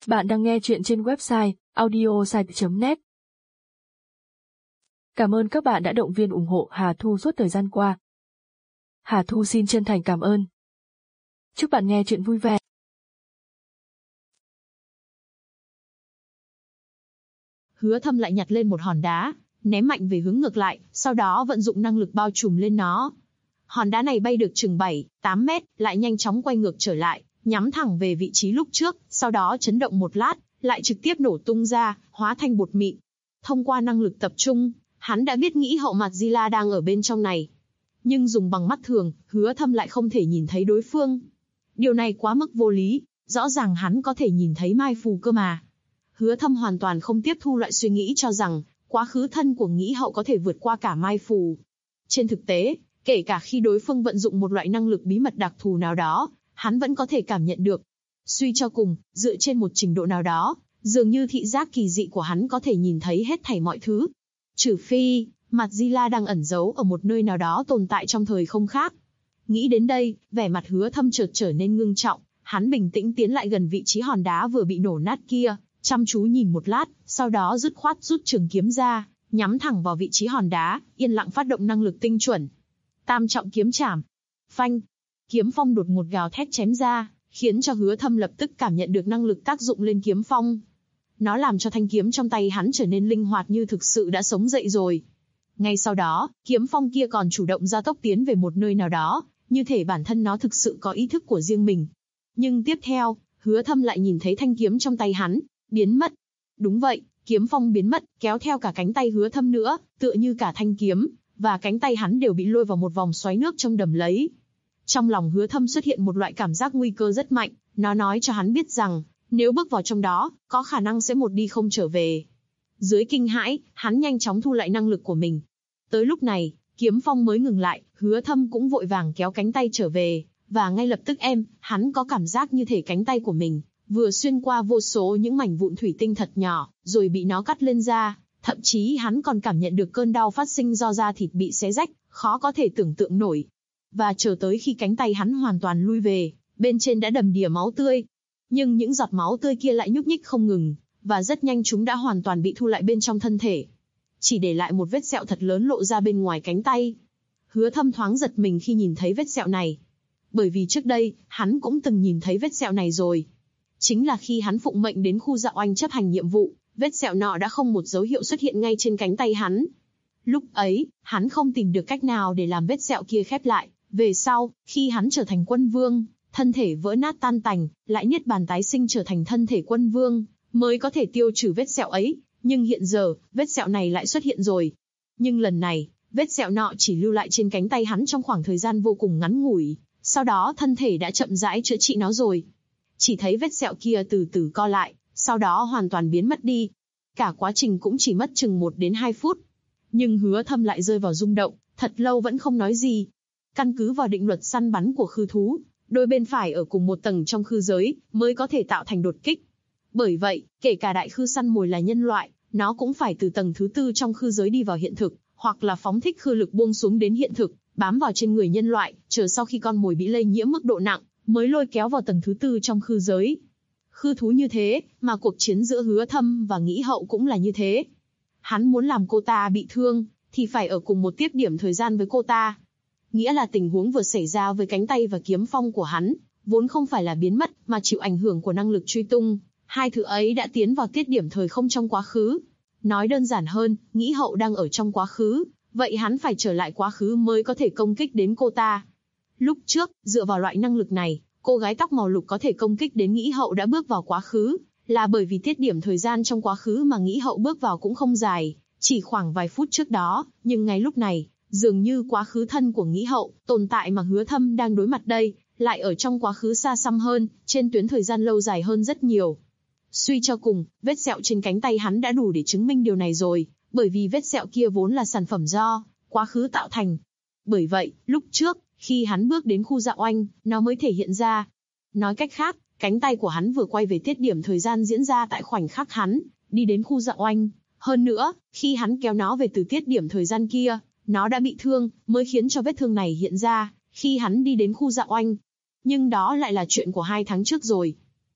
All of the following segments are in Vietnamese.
Bạn đang nghe chuyện trên website audiosite.net. Cảm ơn các bạn đã động viên ủng hộ Hà Thu suốt thời gian qua. Hà Thu xin chân thành cảm ơn. Chúc bạn nghe chuyện vui vẻ. Hứa Thâm lại nhặt lên một hòn đá, ném mạnh về hướng ngược lại, sau đó vận dụng năng lực bao trùm lên nó. Hòn đá này bay được chừng 7-8 mét, lại nhanh chóng quay ngược trở lại, nhắm thẳng về vị trí lúc trước, sau đó chấn động một lát, lại trực tiếp nổ tung ra, hóa thành bột mịn. Thông qua năng lực tập trung, hắn đã biết nghĩ hậu Madzilla đang ở bên trong này. Nhưng dùng bằng mắt thường, Hứa Thâm lại không thể nhìn thấy đối phương. Điều này quá mức vô lý, rõ ràng hắn có thể nhìn thấy mai phù cơ mà. Hứa Thâm hoàn toàn không tiếp thu loại suy nghĩ cho rằng, quá khứ thân của nghĩ hậu có thể vượt qua cả mai phù. Trên thực tế, kể cả khi đối phương vận dụng một loại năng lực bí mật đặc thù nào đó, hắn vẫn có thể cảm nhận được. Suy cho cùng, dựa trên một trình độ nào đó, dường như thị giác kỳ dị của hắn có thể nhìn thấy hết thảy mọi thứ. Trừ phi, Madzilla đang ẩn giấu ở một nơi nào đó tồn tại trong thời không khác. Nghĩ đến đây, vẻ mặt Hứa Thâm chợt trở nên ngưng trọng, hắn bình tĩnh tiến lại gần vị trí hòn đá vừa bị nổ nát kia, chăm chú nhìn một lát, sau đó dứt khoát rút trường kiếm ra, nhắm thẳng vào vị trí hòn đá, yên lặng phát động năng lực tinh chuẩn. Tam trọng kiếm chảm. Phanh. Kiếm phong đột ngột gào thét chém ra, khiến cho Hứa Thâm lập tức cảm nhận được năng lực tác dụng lên kiếm phong. Nó làm cho thanh kiếm trong tay hắn trở nên linh hoạt như thực sự đã sống dậy rồi. Ngay sau đó, kiếm phong kia còn chủ động gia tốc tiến về một nơi nào đó, như thể bản thân nó thực sự có ý thức của riêng mình. Nhưng tiếp theo, Hứa Thâm lại nhìn thấy thanh kiếm trong tay hắn biến mất. Đúng vậy, kiếm phong biến mất, kéo theo cả cánh tay Hứa Thâm nữa, tựa như cả thanh kiếm và cánh tay hắn đều bị lôi vào một vòng xoáy nước trong đầm lấy. Trong lòng Hứa Thâm xuất hiện một loại cảm giác nguy cơ rất mạnh, nó nói cho hắn biết rằng, nếu bước vào trong đó, có khả năng sẽ một đi không trở về. Dưới kinh hãi, hắn nhanh chóng thu lại năng lực của mình. Tới lúc này, kiếm phong mới ngừng lại, Hứa Thâm cũng vội vàng kéo cánh tay trở về, và ngay lập tức hắn có cảm giác như thể cánh tay của mình vừa xuyên qua vô số những mảnh vụn thủy tinh thật nhỏ, rồi bị nó cắt lên da. Thậm chí hắn còn cảm nhận được cơn đau phát sinh do da thịt bị xé rách, khó có thể tưởng tượng nổi. Và chờ tới khi cánh tay hắn hoàn toàn lui về, bên trên đã đầm đìa máu tươi. Nhưng những giọt máu tươi kia lại nhúc nhích không ngừng, và rất nhanh chúng đã hoàn toàn bị thu lại bên trong thân thể. Chỉ để lại một vết sẹo thật lớn lộ ra bên ngoài cánh tay. Hứa Thâm thoáng giật mình khi nhìn thấy vết sẹo này. Bởi vì trước đây, hắn cũng từng nhìn thấy vết sẹo này rồi. Chính là khi hắn phụng mệnh đến khu Dạ Oanh chấp hành nhiệm vụ, vết sẹo nọ đã không một dấu hiệu xuất hiện ngay trên cánh tay hắn. Lúc ấy, hắn không tìm được cách nào để làm vết sẹo kia khép lại. Về sau, khi hắn trở thành quân vương, thân thể vỡ nát tan tành, lại niết bàn tái sinh trở thành thân thể quân vương, mới có thể tiêu trừ vết sẹo ấy. Nhưng hiện giờ, vết sẹo này lại xuất hiện rồi. Nhưng lần này, vết sẹo nọ chỉ lưu lại trên cánh tay hắn trong khoảng thời gian vô cùng ngắn ngủi. Sau đó thân thể đã chậm rãi chữa trị nó rồi. Chỉ thấy vết sẹo kia từ từ co lại, sau đó hoàn toàn biến mất đi. Cả quá trình cũng chỉ mất chừng 1 đến 2 phút. Nhưng Hứa Thâm lại rơi vào rung động, thật lâu vẫn không nói gì. Căn cứ vào định luật săn bắn của khư thú, đôi bên phải ở cùng một tầng trong khư giới, mới có thể tạo thành đột kích. Bởi vậy, kể cả đại khư săn mồi là nhân loại, nó cũng phải từ tầng thứ 4 trong khư giới đi vào hiện thực, hoặc là phóng thích khư lực buông xuống đến hiện thực, bám vào trên người nhân loại, chờ sau khi con mồi bị lây nhiễm mức độ nặng, mới lôi kéo vào tầng thứ 4 trong khư giới. Khư thú như thế, mà cuộc chiến giữa Hứa Thâm và Nghĩ Hậu cũng là như thế. Hắn muốn làm cô ta bị thương, thì phải ở cùng một tiếp điểm thời gian với cô ta. Nghĩa là tình huống vừa xảy ra với cánh tay và kiếm phong của hắn, vốn không phải là biến mất, mà chịu ảnh hưởng của năng lực truy tung. Hai thứ ấy đã tiến vào tiết điểm thời không trong quá khứ. Nói đơn giản hơn, Nghĩ Hậu đang ở trong quá khứ, vậy hắn phải trở lại quá khứ mới có thể công kích đến cô ta. Lúc trước, dựa vào loại năng lực này, cô gái tóc màu lục có thể công kích đến Nghĩ Hậu đã bước vào quá khứ, là bởi vì tiết điểm thời gian trong quá khứ mà Nghĩ Hậu bước vào cũng không dài, chỉ khoảng vài phút trước đó, nhưng ngay lúc này, dường như quá khứ thân của Nghĩ Hậu, tồn tại mà Hứa Thâm đang đối mặt đây, lại ở trong quá khứ xa xăm hơn, trên tuyến thời gian lâu dài hơn rất nhiều. Suy cho cùng, vết sẹo trên cánh tay hắn đã đủ để chứng minh điều này rồi, bởi vì vết sẹo kia vốn là sản phẩm do quá khứ tạo thành. Bởi vậy, lúc trước, khi hắn bước đến khu Dạ Oanh, nó mới thể hiện ra. Nói cách khác, cánh tay của hắn vừa quay về tiết điểm thời gian diễn ra tại khoảnh khắc hắn đi đến khu Dạ Oanh. Hơn nữa, khi hắn kéo nó về từ tiết điểm thời gian kia, nó đã bị thương, mới khiến cho vết thương này hiện ra khi hắn đi đến khu Dạ Oanh. Nhưng đó lại là chuyện của 2 tháng trước rồi.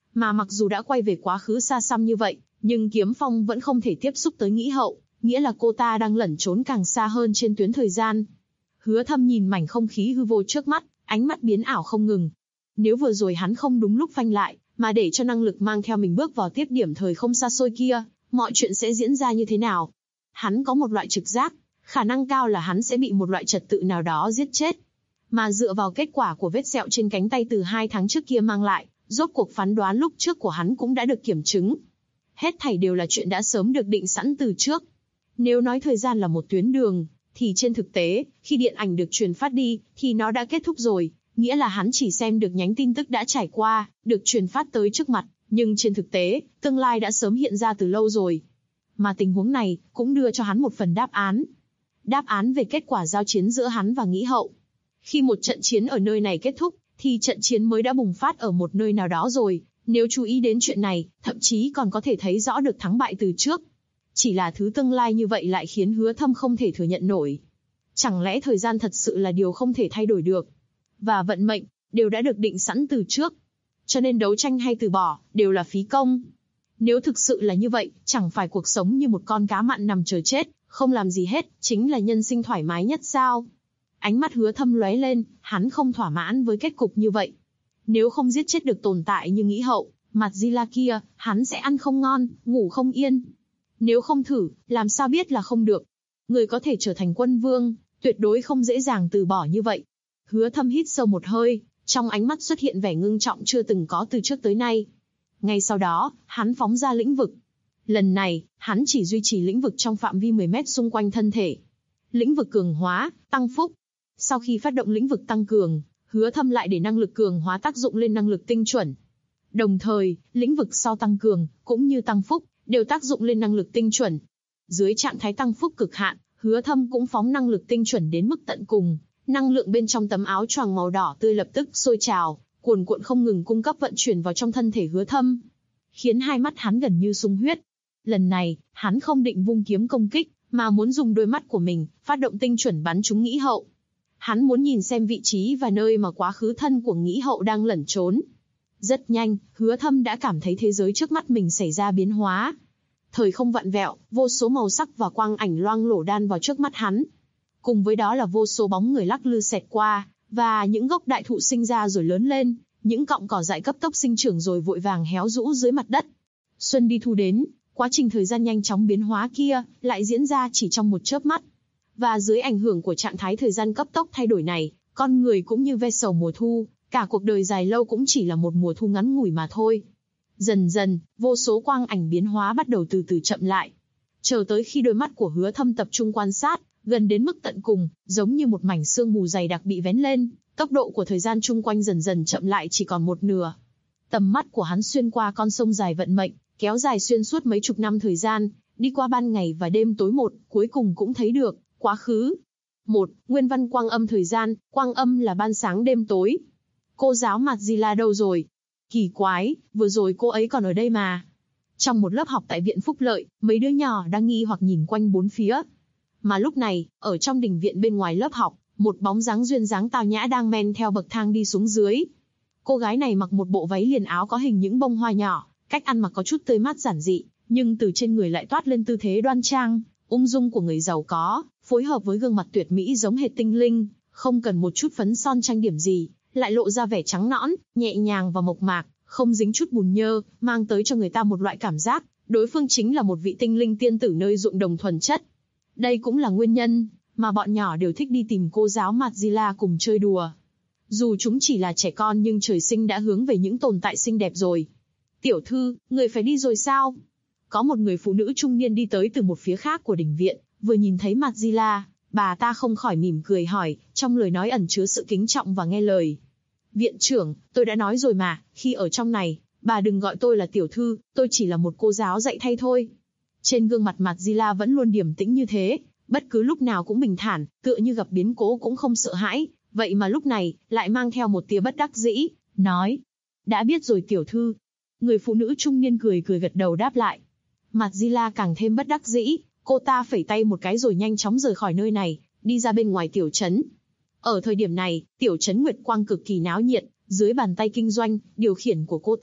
Mà mặc dù đã quay về quá khứ xa xăm như vậy, nhưng Kiếm Phong vẫn không thể tiếp xúc tới Nghĩ Hậu, nghĩa là cô ta đang lẩn trốn càng xa hơn trên tuyến thời gian. Hứa Thâm nhìn mảnh không khí hư vô trước mắt, ánh mắt biến ảo không ngừng. Nếu vừa rồi hắn không đúng lúc phanh lại, mà để cho năng lực mang theo mình bước vào tiếp điểm thời không xa xôi kia, mọi chuyện sẽ diễn ra như thế nào? Hắn có một loại trực giác, khả năng cao là hắn sẽ bị một loại trật tự nào đó giết chết. Mà dựa vào kết quả của vết sẹo trên cánh tay từ 2 tháng trước kia mang lại, rốt cuộc phán đoán lúc trước của hắn cũng đã được kiểm chứng. Hết thảy đều là chuyện đã sớm được định sẵn từ trước. Nếu nói thời gian là một tuyến đường, thì trên thực tế, khi điện ảnh được truyền phát đi, thì nó đã kết thúc rồi, nghĩa là hắn chỉ xem được nhánh tin tức đã trải qua, được truyền phát tới trước mặt, nhưng trên thực tế, tương lai đã sớm hiện ra từ lâu rồi. Mà tình huống này, cũng đưa cho hắn một phần đáp án. Đáp án về kết quả giao chiến giữa hắn và Nghĩ Hậu. Khi một trận chiến ở nơi này kết thúc, thì trận chiến mới đã bùng phát ở một nơi nào đó rồi, nếu chú ý đến chuyện này, thậm chí còn có thể thấy rõ được thắng bại từ trước. Chỉ là thứ tương lai như vậy lại khiến Hứa Thâm không thể thừa nhận nổi. Chẳng lẽ thời gian thật sự là điều không thể thay đổi được? Và vận mệnh, đều đã được định sẵn từ trước. Cho nên đấu tranh hay từ bỏ, đều là phí công. Nếu thực sự là như vậy, chẳng phải cuộc sống như một con cá mặn nằm chờ chết, không làm gì hết, chính là nhân sinh thoải mái nhất sao? Ánh mắt Hứa Thâm lóe lên, hắn không thỏa mãn với kết cục như vậy. Nếu không giết chết được tồn tại như Nghĩ Hậu, mặt Zila kia, hắn sẽ ăn không ngon, ngủ không yên. Nếu không thử, làm sao biết là không được. Người có thể trở thành quân vương, tuyệt đối không dễ dàng từ bỏ như vậy. Hứa Thâm hít sâu một hơi, trong ánh mắt xuất hiện vẻ ngưng trọng chưa từng có từ trước tới nay. Ngay sau đó, hắn phóng ra lĩnh vực. Lần này, hắn chỉ duy trì lĩnh vực trong phạm vi 10 mét xung quanh thân thể. Lĩnh vực cường hóa, tăng phúc. Sau khi phát động lĩnh vực tăng cường, Hứa Thâm lại để năng lực cường hóa tác dụng lên năng lực tinh chuẩn. Đồng thời, lĩnh vực sau tăng cường, cũng như tăng phúc, đều tác dụng lên năng lực tinh chuẩn. Dưới trạng thái tăng phúc cực hạn, Hứa Thâm cũng phóng năng lực tinh chuẩn đến mức tận cùng. Năng lượng bên trong tấm áo choàng màu đỏ tươi lập tức sôi trào, cuồn cuộn không ngừng cung cấp vận chuyển vào trong thân thể Hứa Thâm, khiến hai mắt hắn gần như sung huyết. Lần này, hắn không định vung kiếm công kích, mà muốn dùng đôi mắt của mình, phát động tinh chuẩn bắn trúng Nghĩ Hậu. Hắn muốn nhìn xem vị trí và nơi mà quá khứ thân của Nghĩ Hậu đang lẩn trốn. Rất nhanh, Hứa Thâm đã cảm thấy thế giới trước mắt mình xảy ra biến hóa. Thời không vặn vẹo, vô số màu sắc và quang ảnh loang lổ đan vào trước mắt hắn. Cùng với đó là vô số bóng người lắc lư xẹt qua, và những gốc đại thụ sinh ra rồi lớn lên, những cọng cỏ dại cấp tốc sinh trưởng rồi vội vàng héo rũ dưới mặt đất. Xuân đi thu đến, quá trình thời gian nhanh chóng biến hóa kia, lại diễn ra chỉ trong một chớp mắt. Và dưới ảnh hưởng của trạng thái thời gian cấp tốc thay đổi này, con người cũng như ve sầu mùa thu, cả cuộc đời dài lâu cũng chỉ là một mùa thu ngắn ngủi mà thôi. Dần dần, vô số quang ảnh biến hóa bắt đầu từ từ chậm lại. Chờ tới khi đôi mắt của Hứa Thâm tập trung quan sát, gần đến mức tận cùng, giống như một mảnh sương mù dày đặc bị vén lên, tốc độ của thời gian chung quanh dần dần chậm lại chỉ còn một nửa. Tầm mắt của hắn xuyên qua con sông dài vận mệnh, kéo dài xuyên suốt mấy chục năm thời gian, đi qua ban ngày và đêm tối một, cuối cùng cũng thấy được quá khứ. Một, nguyên văn quang âm thời gian, quang âm là ban sáng đêm tối. Cô giáo Madzilla đâu rồi? Kỳ quái, vừa rồi cô ấy còn ở đây mà. Trong một lớp học tại viện Phúc Lợi, mấy đứa nhỏ đang nghi hoặc nhìn quanh bốn phía. Mà lúc này, ở trong đình viện bên ngoài lớp học, một bóng dáng duyên dáng tao nhã đang men theo bậc thang đi xuống dưới. Cô gái này mặc một bộ váy liền áo có hình những bông hoa nhỏ, cách ăn mặc có chút tươi mát giản dị, nhưng từ trên người lại toát lên tư thế đoan trang, ung dung của người giàu có, phối hợp với gương mặt tuyệt mỹ giống hệt tinh linh, không cần một chút phấn son trang điểm gì, lại lộ ra vẻ trắng nõn, nhẹ nhàng và mộc mạc, không dính chút bùn nhơ, mang tới cho người ta một loại cảm giác, đối phương chính là một vị tinh linh tiên tử nơi ruộng đồng thuần chất. Đây cũng là nguyên nhân mà bọn nhỏ đều thích đi tìm cô giáo Madzilla cùng chơi đùa. Dù chúng chỉ là trẻ con nhưng trời sinh đã hướng về những tồn tại xinh đẹp rồi. Tiểu thư, người phải đi rồi sao? Có một người phụ nữ trung niên đi tới từ một phía khác của đình viện, vừa nhìn thấy Madzilla, bà ta không khỏi mỉm cười hỏi, trong lời nói ẩn chứa sự kính trọng và nghe lời. Viện trưởng, tôi đã nói rồi mà, khi ở trong này, bà đừng gọi tôi là tiểu thư, tôi chỉ là một cô giáo dạy thay thôi. Trên gương mặt Madzilla vẫn luôn điềm tĩnh như thế, bất cứ lúc nào cũng bình thản, tựa như gặp biến cố cũng không sợ hãi, vậy mà lúc này, lại mang theo một tia bất đắc dĩ, nói. Đã biết rồi tiểu thư. Người phụ nữ trung niên cười cười gật đầu đáp lại. Madzilla càng thêm bất đắc dĩ, cô ta phẩy tay một cái rồi nhanh chóng rời khỏi nơi này, đi ra bên ngoài tiểu trấn. Ở thời điểm này, tiểu trấn Nguyệt Quang cực kỳ náo nhiệt, dưới bàn tay kinh doanh, điều khiển của cô ta,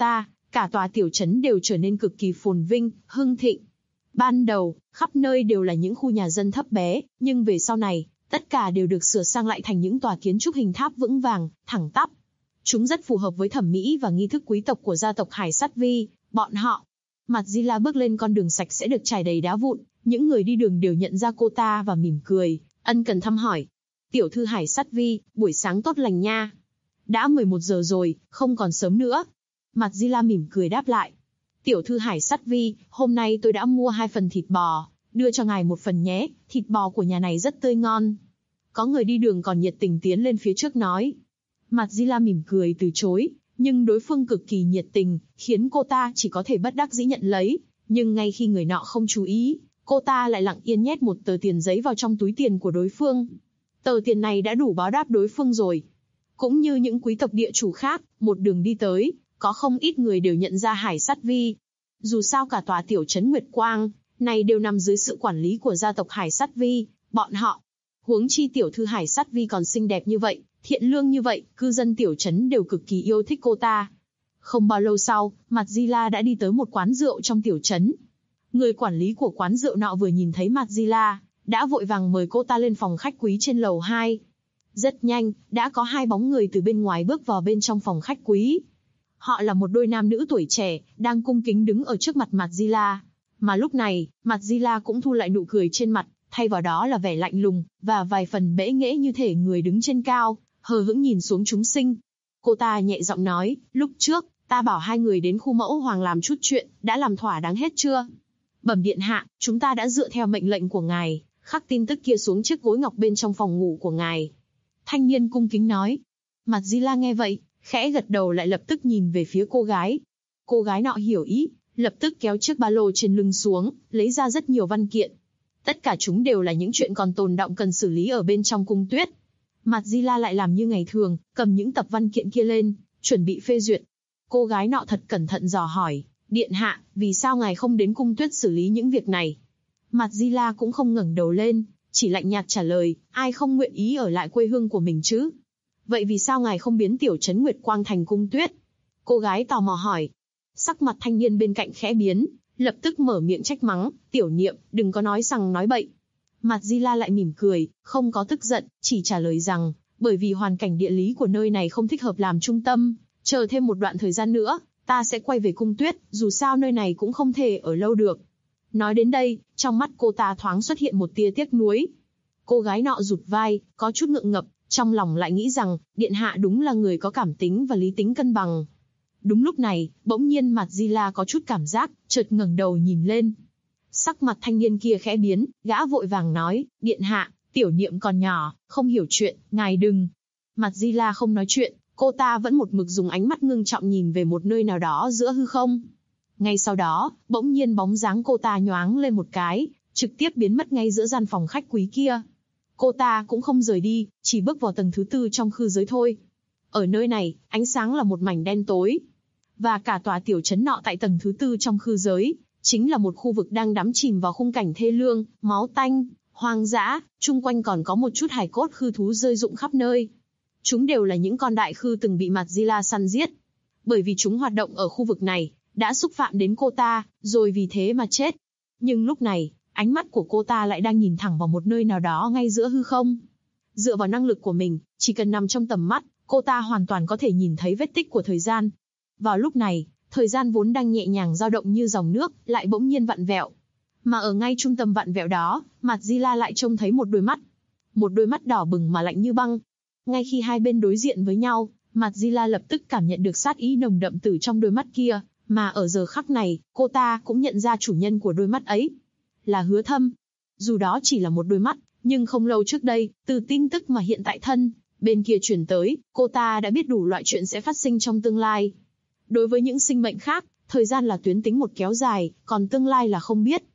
cả tòa tiểu trấn đều trở nên cực kỳ phồn vinh, hưng thịnh. Ban đầu, khắp nơi đều là những khu nhà dân thấp bé, nhưng về sau này, tất cả đều được sửa sang lại thành những tòa kiến trúc hình tháp vững vàng, thẳng tắp. Chúng rất phù hợp với thẩm mỹ và nghi thức quý tộc của gia tộc Hải Sát Vi, bọn họ. Madzilla bước lên con đường sạch sẽ được trải đầy đá vụn, những người đi đường đều nhận ra cô ta và mỉm cười, ân cần thăm hỏi. Tiểu thư Hải Sát Vi, buổi sáng tốt lành nha. Đã 11 giờ rồi, không còn sớm nữa. Madzilla mỉm cười đáp lại. Tiểu thư Hải Sát Vi, hôm nay tôi đã mua 2 phần thịt bò, đưa cho ngài 1 phần nhé, thịt bò của nhà này rất tươi ngon. Có người đi đường còn nhiệt tình tiến lên phía trước nói. Madzilla mỉm cười từ chối, nhưng đối phương cực kỳ nhiệt tình, khiến cô ta chỉ có thể bất đắc dĩ nhận lấy. Nhưng ngay khi người nọ không chú ý, cô ta lại lặng yên nhét một tờ tiền giấy vào trong túi tiền của đối phương. Tờ tiền này đã đủ báo đáp đối phương rồi. Cũng như những quý tộc địa chủ khác, một đường đi tới, có không ít người đều nhận ra Hải Sát Vi. Dù sao cả tòa tiểu trấn Nguyệt Quang này đều nằm dưới sự quản lý của gia tộc Hải Sát Vi, bọn họ. Huống chi tiểu thư Hải Sát Vi còn xinh đẹp như vậy, thiện lương như vậy, cư dân tiểu trấn đều cực kỳ yêu thích cô ta. Không bao lâu sau, Madzilla đã đi tới một quán rượu trong tiểu trấn. Người quản lý của quán rượu nọ vừa nhìn thấy Madzilla, đã vội vàng mời cô ta lên phòng khách quý trên lầu 2. Rất nhanh, đã có 2 bóng người từ bên ngoài bước vào bên trong phòng khách quý. Họ là một đôi nam nữ tuổi trẻ, đang cung kính đứng ở trước mặt Madzilla. Mà lúc này, Madzilla cũng thu lại nụ cười trên mặt, thay vào đó là vẻ lạnh lùng, và vài phần bẽ nghễ như thể người đứng trên cao, hờ hững nhìn xuống chúng sinh. Cô ta nhẹ giọng nói, lúc trước, ta bảo 2 người đến khu mẫu hoàng làm chút chuyện, đã làm thỏa đáng hết chưa? Bẩm điện hạ, chúng ta đã dựa theo mệnh lệnh của ngài, khắc tin tức kia xuống chiếc gối ngọc bên trong phòng ngủ của ngài. Thanh niên cung kính nói. Madzilla nghe vậy, khẽ gật đầu lại lập tức nhìn về phía cô gái. Cô gái nọ hiểu ý, lập tức kéo chiếc ba lô trên lưng xuống, lấy ra rất nhiều văn kiện. Tất cả chúng đều là những chuyện còn tồn đọng cần xử lý ở bên trong cung tuyết. Madzilla lại làm như ngày thường, cầm những tập văn kiện kia lên, chuẩn bị phê duyệt. Cô gái nọ thật cẩn thận dò hỏi, điện hạ, vì sao ngài không đến cung tuyết xử lý những việc này? Madzilla cũng không ngẩng đầu lên, chỉ lạnh nhạt trả lời, ai không nguyện ý ở lại quê hương của mình chứ? Vậy vì sao ngài không biến tiểu trấn Nguyệt Quang thành cung tuyết? Cô gái tò mò hỏi. Sắc mặt thanh niên bên cạnh khẽ biến, lập tức mở miệng trách mắng, tiểu niệm, đừng có nói sằng nói bậy. Madzilla lại mỉm cười, không có tức giận, chỉ trả lời rằng, bởi vì hoàn cảnh địa lý của nơi này không thích hợp làm trung tâm, chờ thêm một đoạn thời gian nữa, ta sẽ quay về cung tuyết, dù sao nơi này cũng không thể ở lâu được. Nói đến đây, trong mắt cô ta thoáng xuất hiện một tia tiếc nuối. Cô gái nọ rụt vai, có chút ngượng ngập, trong lòng lại nghĩ rằng, điện hạ đúng là người có cảm tính và lý tính cân bằng. Đúng lúc này, bỗng nhiên Madzilla có chút cảm giác, chợt ngẩng đầu nhìn lên. Sắc mặt thanh niên kia khẽ biến, gã vội vàng nói, điện hạ, tiểu niệm còn nhỏ, không hiểu chuyện, ngài đừng. Madzilla không nói chuyện, cô ta vẫn một mực dùng ánh mắt ngưng trọng nhìn về một nơi nào đó giữa hư không. Ngay sau đó, bỗng nhiên bóng dáng cô ta nhoáng lên một cái, trực tiếp biến mất ngay giữa gian phòng khách quý kia. Cô ta cũng không rời đi, chỉ bước vào tầng thứ 4 trong khư giới thôi. Ở nơi này, ánh sáng là một mảnh đen tối. Và cả tòa tiểu trấn nọ tại tầng thứ 4 trong khư giới, chính là một khu vực đang đắm chìm vào khung cảnh thê lương, máu tanh, hoang dã, chung quanh còn có một chút hài cốt khư thú rơi rụng khắp nơi. Chúng đều là những con đại khư từng bị Madzilla săn giết. Bởi vì chúng hoạt động ở khu vực này, đã xúc phạm đến cô ta, rồi vì thế mà chết. Nhưng lúc này, ánh mắt của cô ta lại đang nhìn thẳng vào một nơi nào đó ngay giữa hư không. Dựa vào năng lực của mình, chỉ cần nằm trong tầm mắt, cô ta hoàn toàn có thể nhìn thấy vết tích của thời gian. Vào lúc này, thời gian vốn đang nhẹ nhàng dao động như dòng nước, lại bỗng nhiên vặn vẹo. Mà ở ngay trung tâm vặn vẹo đó, Madzilla lại trông thấy một đôi mắt. Một đôi mắt đỏ bừng mà lạnh như băng. Ngay khi hai bên đối diện với nhau, Madzilla lập tức cảm nhận được sát ý nồng đậm từ trong đôi mắt kia, mà ở giờ khắc này, cô ta cũng nhận ra chủ nhân của đôi mắt ấy. Là Hứa Thâm. Dù đó chỉ là một đôi mắt, nhưng không lâu trước đây, từ tin tức mà hiện tại thân bên kia truyền tới, cô ta đã biết đủ loại chuyện sẽ phát sinh trong tương lai. Đối với những sinh mệnh khác, thời gian là tuyến tính một kéo dài, còn tương lai là không biết.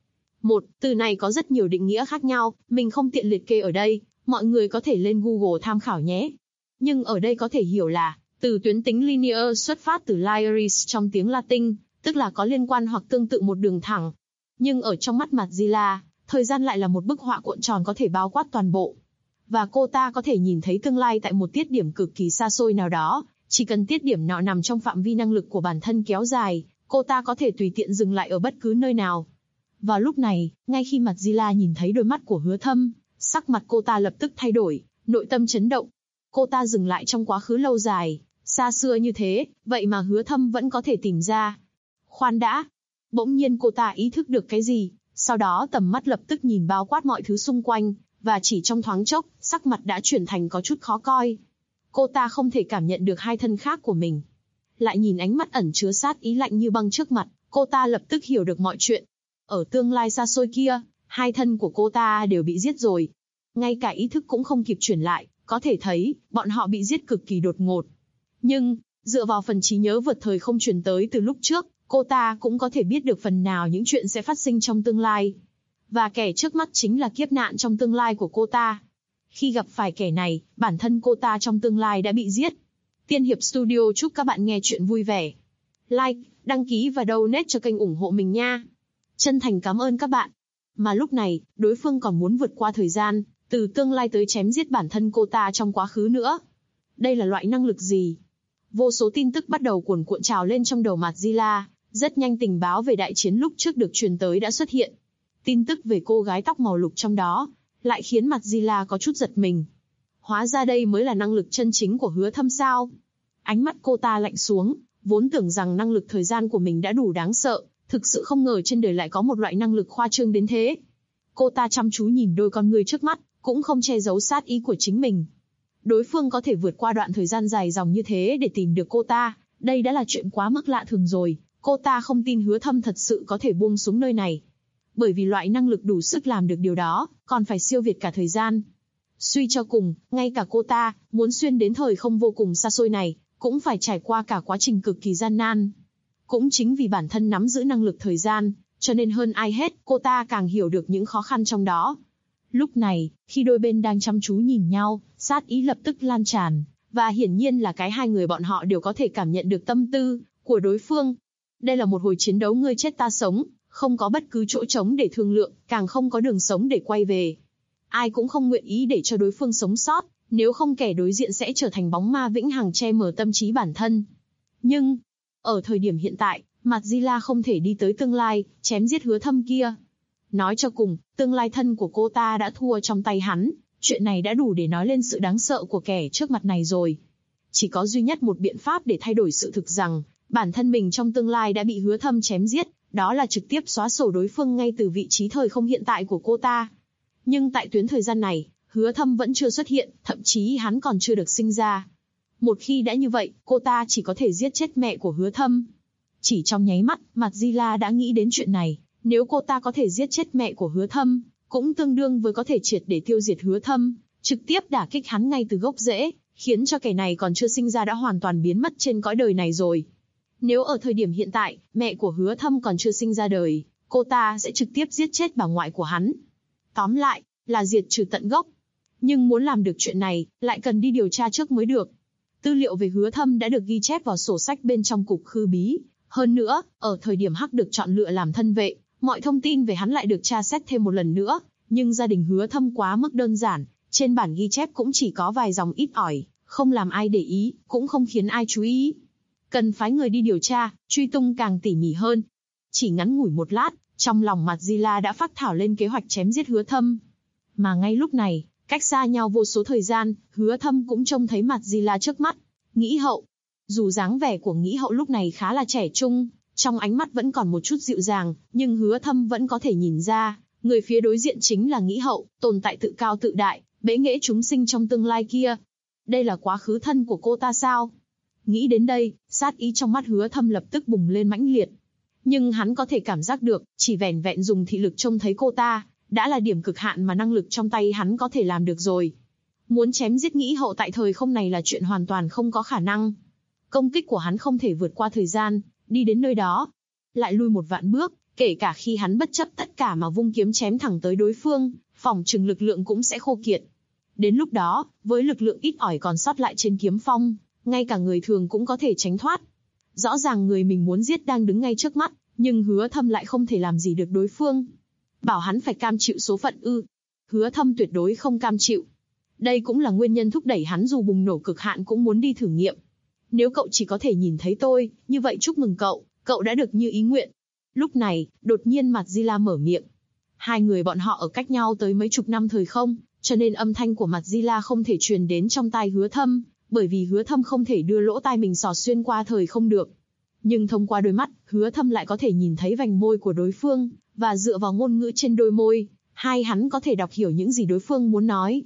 Từ này có rất nhiều định nghĩa khác nhau, mình không tiện liệt kê ở đây, mọi người có thể lên Google tham khảo nhé. Nhưng ở đây có thể hiểu là, từ tuyến tính linear xuất phát từ linearis trong tiếng Latin, tức là có liên quan hoặc tương tự một đường thẳng. Nhưng ở trong mắt Madzilla, thời gian lại là một bức họa cuộn tròn có thể bao quát toàn bộ. Và cô ta có thể nhìn thấy tương lai tại một tiết điểm cực kỳ xa xôi nào đó, Chỉ cần tiết điểm nào nằm trong phạm vi năng lực của bản thân kéo dài, cô ta có thể tùy tiện dừng lại ở bất cứ nơi nào. Vào lúc này, ngay khi mặt Zilla nhìn thấy đôi mắt của Hứa Thâm, sắc mặt cô ta lập tức thay đổi, nội tâm chấn động. Cô ta dừng lại trong quá khứ lâu dài, xa xưa như thế, vậy mà Hứa Thâm vẫn có thể tìm ra. Khoan đã! Bỗng nhiên cô ta ý thức được cái gì, sau đó tầm mắt lập tức nhìn bao quát mọi thứ xung quanh, và chỉ trong thoáng chốc, sắc mặt đã chuyển thành có chút khó coi. Cô ta không thể cảm nhận được hai thân khác của mình. Lại nhìn ánh mắt ẩn chứa sát ý lạnh như băng trước mặt, cô ta lập tức hiểu được mọi chuyện. Ở tương lai xa xôi kia, hai thân của cô ta đều bị giết rồi. Ngay cả ý thức cũng không kịp chuyển lại, có thể thấy, bọn họ bị giết cực kỳ đột ngột. Nhưng, dựa vào phần trí nhớ vượt thời không truyền tới từ lúc trước, cô ta cũng có thể biết được phần nào những chuyện sẽ phát sinh trong tương lai. Và kẻ trước mắt chính là kiếp nạn trong tương lai của cô ta. Khi gặp phải kẻ này, bản thân cô ta trong tương lai đã bị giết. Tiên Hiệp Studio chúc các bạn nghe chuyện vui vẻ. Like, đăng ký và donate cho kênh ủng hộ mình nha. Chân thành cảm ơn các bạn. Mà lúc này, đối phương còn muốn vượt qua thời gian, từ tương lai tới chém giết bản thân cô ta trong quá khứ nữa. Đây là loại năng lực gì? Vô số tin tức bắt đầu cuồn cuộn trào lên trong đầu Madzilla. Rất nhanh tình báo về đại chiến lúc trước được truyền tới đã xuất hiện. Tin tức về cô gái tóc màu lục trong đó, lại khiến Madzilla có chút giật mình. Hóa ra đây mới là năng lực chân chính của Hứa Thâm sao? Ánh mắt cô ta lạnh xuống, vốn tưởng rằng năng lực thời gian của mình đã đủ đáng sợ, thực sự không ngờ trên đời lại có một loại năng lực khoa trương đến thế. Cô ta chăm chú nhìn đôi con người trước mắt, cũng không che giấu sát ý của chính mình. Đối phương có thể vượt qua đoạn thời gian dài dòng như thế để tìm được cô ta, đây đã là chuyện quá mức lạ thường rồi. Cô ta không tin Hứa Thâm thật sự có thể buông xuống nơi này. Bởi vì loại năng lực đủ sức làm được điều đó, còn phải siêu việt cả thời gian. Suy cho cùng, ngay cả cô ta, muốn xuyên đến thời không vô cùng xa xôi này, cũng phải trải qua cả quá trình cực kỳ gian nan. Cũng chính vì bản thân nắm giữ năng lực thời gian, cho nên hơn ai hết, cô ta càng hiểu được những khó khăn trong đó. Lúc này, khi đôi bên đang chăm chú nhìn nhau, sát ý lập tức lan tràn, và hiển nhiên là cái hai người bọn họ đều có thể cảm nhận được tâm tư của đối phương. Đây là một hồi chiến đấu ngươi chết ta sống, không có bất cứ chỗ trống để thương lượng, càng không có đường sống để quay về. Ai cũng không nguyện ý để cho đối phương sống sót, nếu không kẻ đối diện sẽ trở thành bóng ma vĩnh hằng che mờ tâm trí bản thân. Nhưng, ở thời điểm hiện tại, Madzilla không thể đi tới tương lai, chém giết Hứa Thâm kia. Nói cho cùng, tương lai thân của cô ta đã thua trong tay hắn, chuyện này đã đủ để nói lên sự đáng sợ của kẻ trước mặt này rồi. Chỉ có duy nhất một biện pháp để thay đổi sự thực rằng, bản thân mình trong tương lai đã bị Hứa Thâm chém giết, đó là trực tiếp xóa sổ đối phương ngay từ vị trí thời không hiện tại của cô ta. Nhưng tại tuyến thời gian này, Hứa Thâm vẫn chưa xuất hiện, thậm chí hắn còn chưa được sinh ra. Một khi đã như vậy, cô ta chỉ có thể giết chết mẹ của Hứa Thâm. Chỉ trong nháy mắt, Madzilla đã nghĩ đến chuyện này, nếu cô ta có thể giết chết mẹ của Hứa Thâm, cũng tương đương với có thể triệt để tiêu diệt Hứa Thâm, trực tiếp đả kích hắn ngay từ gốc rễ, khiến cho kẻ này còn chưa sinh ra đã hoàn toàn biến mất trên cõi đời này rồi. Nếu ở thời điểm hiện tại, mẹ của Hứa Thâm còn chưa sinh ra đời, cô ta sẽ trực tiếp giết chết bà ngoại của hắn. Tóm lại, là diệt trừ tận gốc. Nhưng muốn làm được chuyện này, lại cần đi điều tra trước mới được. Tư liệu về Hứa Thâm đã được ghi chép vào sổ sách bên trong cục khư bí. Hơn nữa, ở thời điểm Hắc được chọn lựa làm thân vệ, mọi thông tin về hắn lại được tra xét thêm một lần nữa. Nhưng gia đình Hứa Thâm quá mức đơn giản, trên bản ghi chép cũng chỉ có vài dòng ít ỏi, không làm ai để ý, cũng không khiến ai chú ý. Cần phái người đi điều tra, truy tung càng tỉ mỉ hơn. Chỉ ngắn ngủi một lát, trong lòng Madzilla đã phác thảo lên kế hoạch chém giết Hứa Thâm. Mà ngay lúc này, cách xa nhau vô số thời gian, Hứa Thâm cũng trông thấy Madzilla trước mắt. Nghĩ Hậu. Dù dáng vẻ của Nghĩ Hậu lúc này khá là trẻ trung, trong ánh mắt vẫn còn một chút dịu dàng, nhưng Hứa Thâm vẫn có thể nhìn ra, người phía đối diện chính là Nghĩ Hậu, tồn tại tự cao tự đại, bẽ nghễ chúng sinh trong tương lai kia. Đây là quá khứ thân của cô ta sao? Nghĩ đến đây, sát ý trong mắt Hứa Thâm lập tức bùng lên mãnh liệt. Nhưng hắn có thể cảm giác được, chỉ vẻn vẹn dùng thị lực trông thấy cô ta, đã là điểm cực hạn mà năng lực trong tay hắn có thể làm được rồi. Muốn chém giết Nghĩ Hậu tại thời không này là chuyện hoàn toàn không có khả năng. Công kích của hắn không thể vượt qua thời gian, đi đến nơi đó, lại lui một vạn bước, kể cả khi hắn bất chấp tất cả mà vung kiếm chém thẳng tới đối phương, phỏng chừng lực lượng cũng sẽ khô kiệt. Đến lúc đó, với lực lượng ít ỏi còn sót lại trên kiếm phong, ngay cả người thường cũng có thể tránh thoát. Rõ ràng người mình muốn giết đang đứng ngay trước mắt, nhưng Hứa Thâm lại không thể làm gì được đối phương. Bảo hắn phải cam chịu số phận ư? Hứa Thâm tuyệt đối không cam chịu. Đây cũng là nguyên nhân thúc đẩy hắn dù bùng nổ cực hạn cũng muốn đi thử nghiệm. Nếu cậu chỉ có thể nhìn thấy tôi, như vậy chúc mừng cậu, cậu đã được như ý nguyện. Lúc này, đột nhiên Madzilla mở miệng. Hai người bọn họ ở cách nhau tới mấy chục năm thời không, cho nên âm thanh của Madzilla không thể truyền đến trong tai Hứa Thâm, bởi vì Hứa Thâm không thể đưa lỗ tai mình xỏ xuyên qua thời không được. Nhưng thông qua đôi mắt, Hứa Thâm lại có thể nhìn thấy vành môi của đối phương, và dựa vào ngôn ngữ trên đôi môi, hắn có thể đọc hiểu những gì đối phương muốn nói.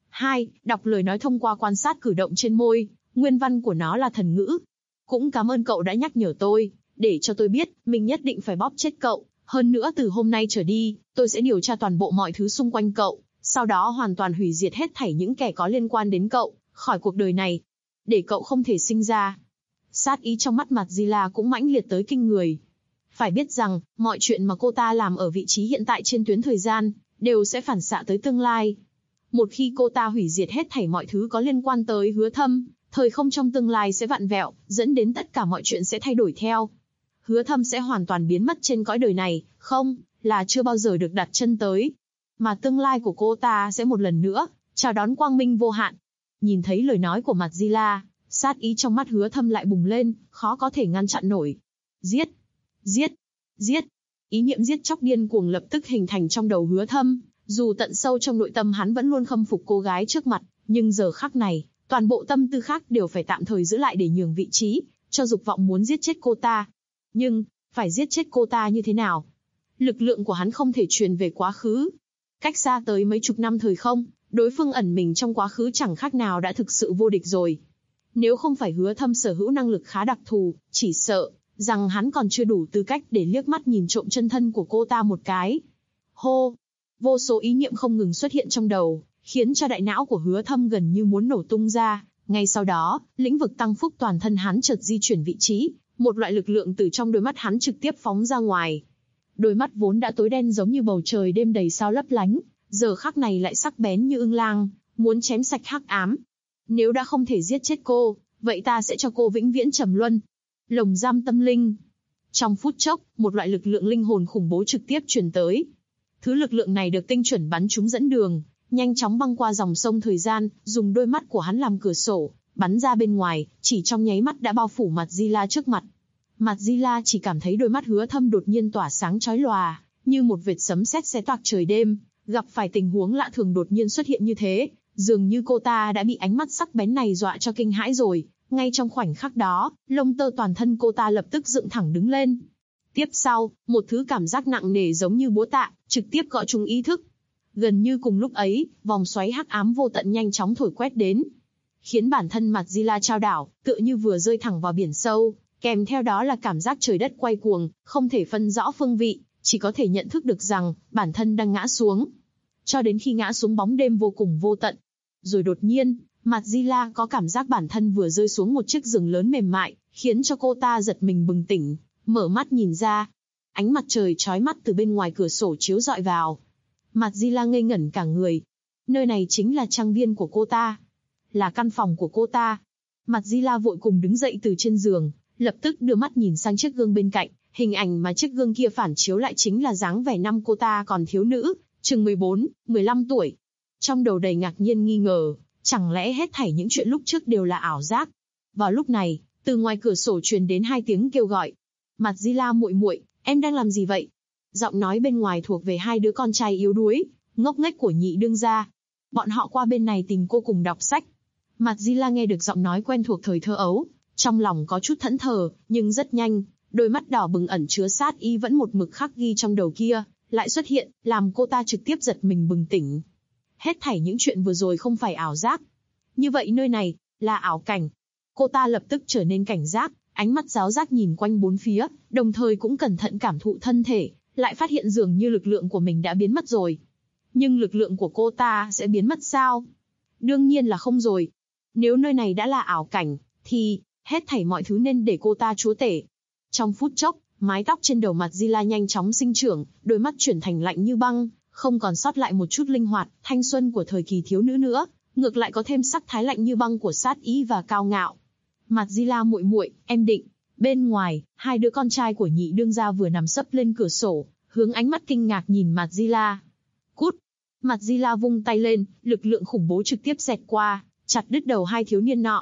Đọc lời nói thông qua quan sát cử động trên môi, nguyên văn của nó là thần ngữ. Cũng cảm ơn cậu đã nhắc nhở tôi, để cho tôi biết, mình nhất định phải bóp chết cậu. Hơn nữa từ hôm nay trở đi, tôi sẽ điều tra toàn bộ mọi thứ xung quanh cậu, sau đó hoàn toàn hủy diệt hết thảy những kẻ có liên quan đến cậu, khỏi cuộc đời này. Để cậu không thể sinh ra. Sát ý trong mắt Madzilla cũng mãnh liệt tới kinh người. Phải biết rằng, mọi chuyện mà cô ta làm ở vị trí hiện tại trên tuyến thời gian, đều sẽ phản xạ tới tương lai. Một khi cô ta hủy diệt hết thảy mọi thứ có liên quan tới Hứa Thâm, thời không trong tương lai sẽ vặn vẹo, dẫn đến tất cả mọi chuyện sẽ thay đổi theo. Hứa Thâm sẽ hoàn toàn biến mất trên cõi đời này, không, là chưa bao giờ được đặt chân tới. Mà tương lai của cô ta sẽ một lần nữa, chào đón quang minh vô hạn. Nhìn thấy lời nói của Madzilla, sát ý trong mắt Hứa Thâm lại bùng lên, khó có thể ngăn chặn nổi. Giết! Giết! Giết! Ý niệm giết chóc điên cuồng lập tức hình thành trong đầu Hứa Thâm, dù tận sâu trong nội tâm hắn vẫn luôn khâm phục cô gái trước mặt, nhưng giờ khắc này, toàn bộ tâm tư khác đều phải tạm thời giữ lại để nhường vị trí, cho dục vọng muốn giết chết cô ta. Nhưng, phải giết chết cô ta như thế nào? Lực lượng của hắn không thể truyền về quá khứ. Cách xa tới mấy chục năm thời không, đối phương ẩn mình trong quá khứ chẳng khác nào đã thực sự vô địch rồi. Nếu không phải Hứa Thâm sở hữu năng lực khá đặc thù, chỉ sợ rằng hắn còn chưa đủ tư cách để liếc mắt nhìn trộm chân thân của cô ta một cái. Hô! Vô số ý niệm không ngừng xuất hiện trong đầu, khiến cho đại não của Hứa Thâm gần như muốn nổ tung ra. Ngay sau đó, lĩnh vực tăng phúc toàn thân hắn chợt di chuyển vị trí, một loại lực lượng từ trong đôi mắt hắn trực tiếp phóng ra ngoài. Đôi mắt vốn đã tối đen giống như bầu trời đêm đầy sao lấp lánh, giờ khắc này lại sắc bén như ương lang, muốn chém sạch hắc ám. Nếu đã không thể giết chết cô, vậy ta sẽ cho cô vĩnh viễn trầm luân. Lồng giam tâm linh. Trong phút chốc, một loại lực lượng linh hồn khủng bố trực tiếp truyền tới. Thứ lực lượng này được tinh chuẩn bắn trúng dẫn đường, nhanh chóng băng qua dòng sông thời gian, dùng đôi mắt của hắn làm cửa sổ, bắn ra bên ngoài, chỉ trong nháy mắt đã bao phủ Madzilla trước mặt. Madzilla chỉ cảm thấy đôi mắt Hứa Thâm đột nhiên tỏa sáng chói lòa, như một vệt sấm sét xé toạc trời đêm, gặp phải tình huống lạ thường đột nhiên xuất hiện như thế, dường như cô ta đã bị ánh mắt sắc bén này dọa cho kinh hãi rồi. Ngay trong khoảnh khắc đó, lông tơ toàn thân cô ta lập tức dựng thẳng đứng lên. Tiếp sau, một thứ cảm giác nặng nề giống như búa tạ, trực tiếp gõ trúng ý thức. Gần như cùng lúc ấy, vòng xoáy hắc ám vô tận nhanh chóng thổi quét đến, khiến bản thân Madzilla chao đảo, tựa như vừa rơi thẳng vào biển sâu, kèm theo đó là cảm giác trời đất quay cuồng, không thể phân rõ phương vị, chỉ có thể nhận thức được rằng bản thân đang ngã xuống. Cho đến khi ngã xuống bóng đêm vô cùng vô tận. Rồi đột nhiên, Madzilla có cảm giác bản thân vừa rơi xuống một chiếc giường lớn mềm mại, khiến cho cô ta giật mình bừng tỉnh, mở mắt nhìn ra. Ánh mặt trời chói mắt từ bên ngoài cửa sổ chiếu rọi vào. Madzilla ngây ngẩn cả người. Nơi này chính là trang viên của cô ta, là căn phòng của cô ta. Madzilla vội cùng đứng dậy từ trên giường, lập tức đưa mắt nhìn sang chiếc gương bên cạnh. Hình ảnh mà chiếc gương kia phản chiếu lại chính là dáng vẻ năm cô ta còn thiếu nữ, chừng 14, 15 tuổi. Trong đầu đầy ngạc nhiên nghi ngờ, chẳng lẽ hết thảy những chuyện lúc trước đều là ảo giác? Vào lúc này, từ ngoài cửa sổ truyền đến hai tiếng kêu gọi. Madzilla muội muội, em đang làm gì vậy? Giọng nói bên ngoài thuộc về hai đứa con trai yếu đuối, ngốc nghếch của nhị đương gia. Bọn họ qua bên này tìm cô cùng đọc sách. Madzilla nghe được giọng nói quen thuộc thời thơ ấu, trong lòng có chút thẫn thờ, nhưng rất nhanh, đôi mắt đỏ bừng ẩn chứa sát ý vẫn một mực khắc ghi trong đầu kia, lại xuất hiện, làm cô ta trực tiếp giật mình bừng tỉnh. Hết thảy những chuyện vừa rồi không phải ảo giác. Như vậy nơi này, là ảo cảnh. Cô ta lập tức trở nên cảnh giác, ánh mắt giáo giác nhìn quanh bốn phía, đồng thời cũng cẩn thận cảm thụ thân thể, lại phát hiện dường như lực lượng của mình đã biến mất rồi. Nhưng lực lượng của cô ta sẽ biến mất sao? Đương nhiên là không rồi. Nếu nơi này đã là ảo cảnh, thì hết thảy mọi thứ nên để cô ta chúa tể. Trong phút chốc, mái tóc trên đầu Madzilla nhanh chóng sinh trưởng, đôi mắt chuyển thành lạnh như băng, không còn sót lại một chút linh hoạt, thanh xuân của thời kỳ thiếu nữ nữa, ngược lại có thêm sắc thái lạnh như băng của sát ý và cao ngạo. Madzilla muội muội, em định. Bên ngoài, hai đứa con trai của nhị đương gia vừa nằm sấp lên cửa sổ, hướng ánh mắt kinh ngạc nhìn Madzilla. Cút! Madzilla vung tay lên, lực lượng khủng bố trực tiếp xẹt qua, chặt đứt đầu hai thiếu niên nọ.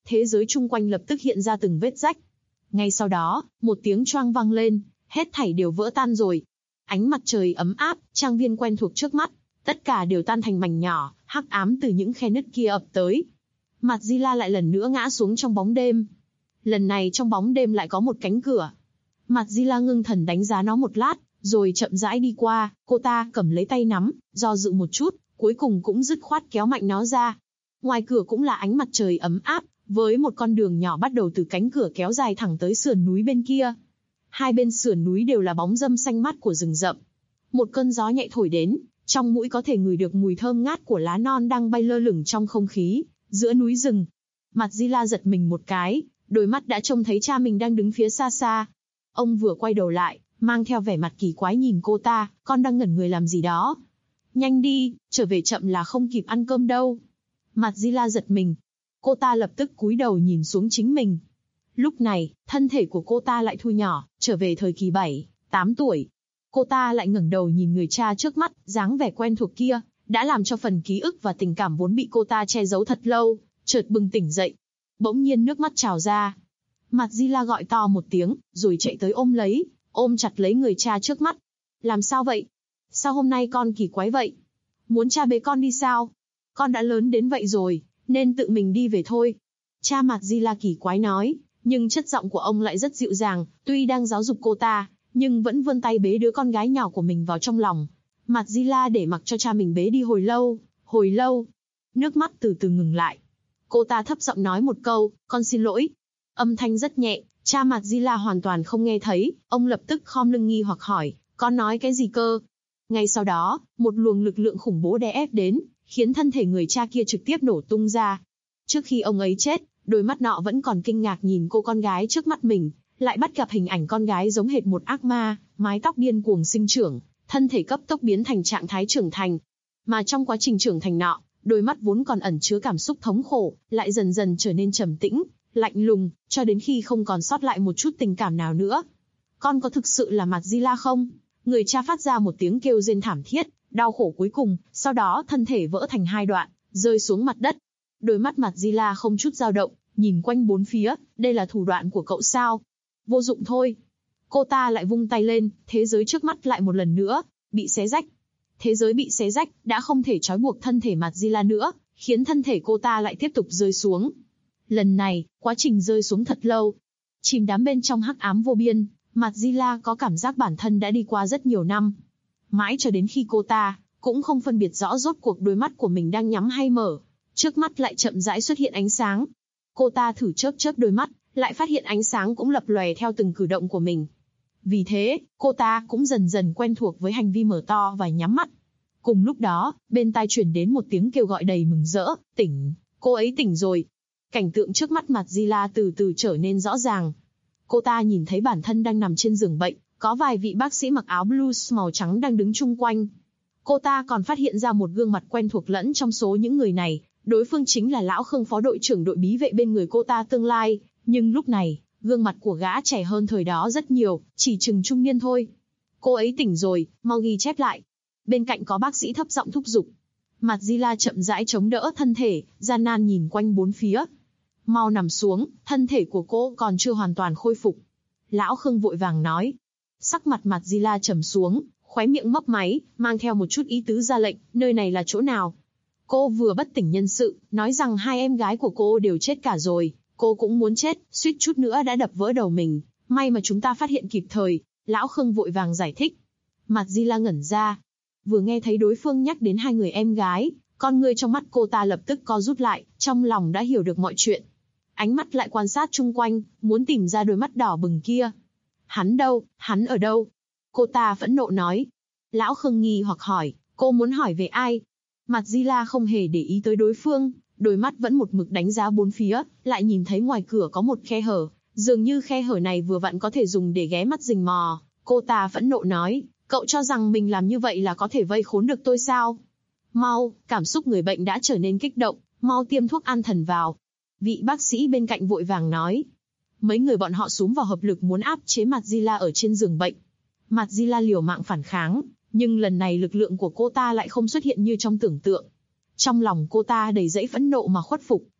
thế giới chung quanh lập tức hiện ra từng vết rách. Ngay sau đó, một tiếng choang vang lên, hết thảy đều vỡ tan rồi. Ánh mặt trời ấm áp, trang viên quen thuộc trước mắt, tất cả đều tan thành mảnh nhỏ, hắc ám từ những khe nứt kia ập tới. Madzilla lại lần nữa ngã xuống trong bóng đêm. Lần này trong bóng đêm lại có một cánh cửa. Madzilla ngưng thần đánh giá nó một lát, rồi chậm rãi đi qua, cô ta cầm lấy tay nắm, do dự một chút, cuối cùng cũng dứt khoát kéo mạnh nó ra. Ngoài cửa cũng là ánh mặt trời ấm áp, với một con đường nhỏ bắt đầu từ cánh cửa kéo dài thẳng tới sườn núi bên kia. Hai bên sườn núi đều là bóng râm xanh mát của rừng rậm. Một cơn gió nhẹ thổi đến, trong mũi có thể ngửi được mùi thơm ngát của lá non đang bay lơ lửng trong không khí, giữa núi rừng. Madzilla giật mình một cái, đôi mắt đã trông thấy cha mình đang đứng phía xa xa. Ông vừa quay đầu lại, mang theo vẻ mặt kỳ quái nhìn cô ta, con đang ngẩn người làm gì đó. Nhanh đi, trở về chậm là không kịp ăn cơm đâu. Madzilla giật mình. Cô ta lập tức cúi đầu nhìn xuống chính mình. Lúc này, thân thể của cô ta lại thu nhỏ, trở về thời kỳ 7, 8 tuổi. Cô ta lại ngẩng đầu nhìn người cha trước mắt, dáng vẻ quen thuộc kia, đã làm cho phần ký ức và tình cảm vốn bị cô ta che giấu thật lâu, chợt bừng tỉnh dậy. Bỗng nhiên nước mắt trào ra. Madzilla gọi to một tiếng, rồi chạy tới ôm chặt lấy người cha trước mắt. Làm sao vậy? Sao hôm nay con kỳ quái vậy? Muốn cha bế con đi sao? Con đã lớn đến vậy rồi, nên tự mình đi về thôi. Cha Madzilla kỳ quái nói, nhưng chất giọng của ông lại rất dịu dàng, tuy đang giáo dục cô ta, nhưng vẫn vươn tay bế đứa con gái nhỏ của mình vào trong lòng. Madzilla để mặc cho cha mình bế đi hồi lâu. Nước mắt từ từ ngừng lại. Cô ta thấp giọng nói một câu, con xin lỗi. Âm thanh rất nhẹ, cha Madzilla hoàn toàn không nghe thấy, ông lập tức khom lưng nghi hoặc hỏi, con nói cái gì cơ? Ngay sau đó, một luồng lực lượng khủng bố đè ép đến, khiến thân thể người cha kia trực tiếp nổ tung ra. Trước khi ông ấy chết, đôi mắt nọ vẫn còn kinh ngạc nhìn cô con gái trước mắt mình, lại bắt gặp hình ảnh con gái giống hệt một ác ma, mái tóc điên cuồng sinh trưởng, thân thể cấp tốc biến thành trạng thái trưởng thành. Mà trong quá trình trưởng thành nọ, đôi mắt vốn còn ẩn chứa cảm xúc thống khổ, lại dần dần trở nên trầm tĩnh, lạnh lùng, cho đến khi không còn sót lại một chút tình cảm nào nữa. Con có thực sự là Madzilla không? Người cha phát ra một tiếng kêu rên thảm thiết, đau khổ cuối cùng, sau đó thân thể vỡ thành hai đoạn, rơi xuống mặt đất. Đôi mắt Madzilla không chút dao động, nhìn quanh bốn phía, đây là thủ đoạn của cậu sao? Vô dụng thôi. Cô ta lại vung tay lên, thế giới trước mắt lại một lần nữa, bị xé rách. Thế giới bị xé rách, đã không thể trói buộc thân thể Madzilla nữa, khiến thân thể cô ta lại tiếp tục rơi xuống. Lần này, quá trình rơi xuống thật lâu. Chìm đắm bên trong hắc ám vô biên, Madzilla có cảm giác bản thân đã đi qua rất nhiều năm. Mãi cho đến khi cô ta cũng không phân biệt rõ rốt cuộc đôi mắt của mình đang nhắm hay mở. Trước mắt lại chậm rãi xuất hiện ánh sáng. Cô ta thử chớp đôi mắt, lại phát hiện ánh sáng cũng lập lòe theo từng cử động của mình. Vì thế, cô ta cũng dần dần quen thuộc với hành vi mở to và nhắm mắt. Cùng lúc đó, bên tai truyền đến một tiếng kêu gọi đầy mừng rỡ, tỉnh, cô ấy tỉnh rồi. Cảnh tượng trước mắt Madzilla từ từ trở nên rõ ràng. Cô ta nhìn thấy bản thân đang nằm trên giường bệnh, có vài vị bác sĩ mặc áo blues màu trắng đang đứng chung quanh. Cô ta còn phát hiện ra một gương mặt quen thuộc lẫn trong số những người này, đối phương chính là Lão Khương, phó đội trưởng đội bí vệ bên người cô ta tương lai, nhưng lúc này, gương mặt của gã trẻ hơn thời đó rất nhiều, chỉ chừng trung niên thôi. Cô ấy tỉnh rồi, mau ghi chép lại. Bên cạnh có bác sĩ thấp giọng thúc giục. Madzilla chậm rãi chống đỡ thân thể, gian nan nhìn quanh bốn phía. Mau nằm xuống, thân thể của cô còn chưa hoàn toàn khôi phục. Lão Khương vội vàng nói. Sắc mặt Madzilla trầm xuống, khóe miệng mấp máy, mang theo một chút ý tứ ra lệnh, nơi này là chỗ nào? Cô vừa bất tỉnh nhân sự, nói rằng hai em gái của cô đều chết cả rồi, cô cũng muốn chết, suýt chút nữa đã đập vỡ đầu mình, may mà chúng ta phát hiện kịp thời, Lão Khương vội vàng giải thích. Madzilla ngẩn ra, vừa nghe thấy đối phương nhắc đến hai người em gái, con ngươi trong mắt cô ta lập tức co rút lại, trong lòng đã hiểu được mọi chuyện. Ánh mắt lại quan sát chung quanh, muốn tìm ra đôi mắt đỏ bừng kia. Hắn đâu, hắn ở đâu? Cô ta phẫn nộ nói. Lão Khương nghi hoặc hỏi, cô muốn hỏi về ai? Madzilla không hề để ý tới đối phương, đôi mắt vẫn một mực đánh giá bốn phía, lại nhìn thấy ngoài cửa có một khe hở, dường như khe hở này vừa vặn có thể dùng để ghé mắt rình mò. Cô ta phẫn nộ nói, cậu cho rằng mình làm như vậy là có thể vây khốn được tôi sao? Mau, cảm xúc người bệnh đã trở nên kích động, mau tiêm thuốc an thần vào. Vị bác sĩ bên cạnh vội vàng nói. Mấy người bọn họ xúm vào hợp lực muốn áp chế Madzilla ở trên giường bệnh. Madzilla liều mạng phản kháng, nhưng lần này lực lượng của cô ta lại không xuất hiện như trong tưởng tượng. Trong lòng cô ta đầy dẫy phẫn nộ mà khuất phục,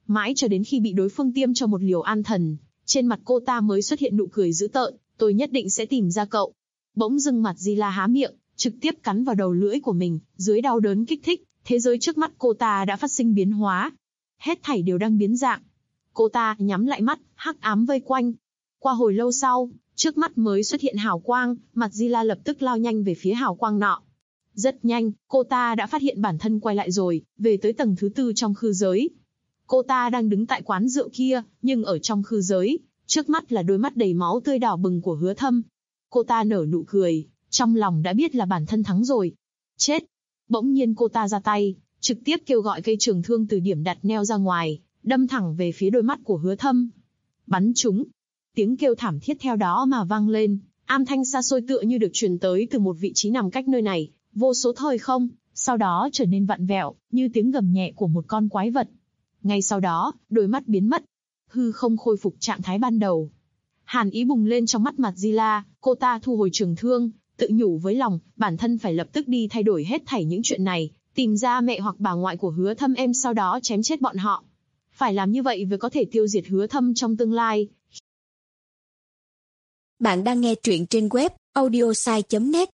Mãi cho đến khi bị đối phương tiêm cho một liều an thần, trên mặt cô ta mới xuất hiện nụ cười dữ tợn, tôi nhất định sẽ tìm ra cậu. Bỗng dưng mặt Zila há miệng, trực tiếp cắn vào đầu lưỡi của mình, dưới đau đớn kích thích, thế giới trước mắt cô ta đã phát sinh biến hóa. Hết thảy đều đang biến dạng. Cô ta nhắm lại mắt, hắc ám vây quanh. Qua hồi lâu sau, trước mắt mới xuất hiện hào quang, mặt Zila lập tức lao nhanh về phía hào quang nọ. Rất nhanh, cô ta đã phát hiện bản thân quay lại rồi, về tới tầng thứ 4 trong khư giới. Cô ta đang đứng tại quán rượu kia, nhưng ở trong khư giới, trước mắt là đôi mắt đầy máu tươi đỏ bừng của Hứa Thâm. Cô ta nở nụ cười, trong lòng đã biết là bản thân thắng rồi. Chết! Bỗng nhiên cô ta ra tay, trực tiếp kêu gọi cây trường thương từ điểm đặt neo ra ngoài, đâm thẳng về phía đôi mắt của Hứa Thâm. Bắn trúng! Tiếng kêu thảm thiết theo đó mà vang lên, âm thanh xa xôi tựa như được truyền tới từ một vị trí nằm cách nơi này, vô số thời không, sau đó trở nên vặn vẹo, như tiếng gầm nhẹ của một con quái vật. Ngay sau đó, đôi mắt biến mất, hư không khôi phục trạng thái ban đầu. Hàn ý bùng lên trong mắt mặt Zila, cô ta thu hồi trường thương, tự nhủ với lòng, bản thân phải lập tức đi thay đổi hết thảy những chuyện này, tìm ra mẹ hoặc bà ngoại của Hứa Thâm em sau đó chém chết bọn họ. Phải làm như vậy mới có thể tiêu diệt Hứa Thâm trong tương lai. Bạn đang nghe truyện trên web audiosai.net.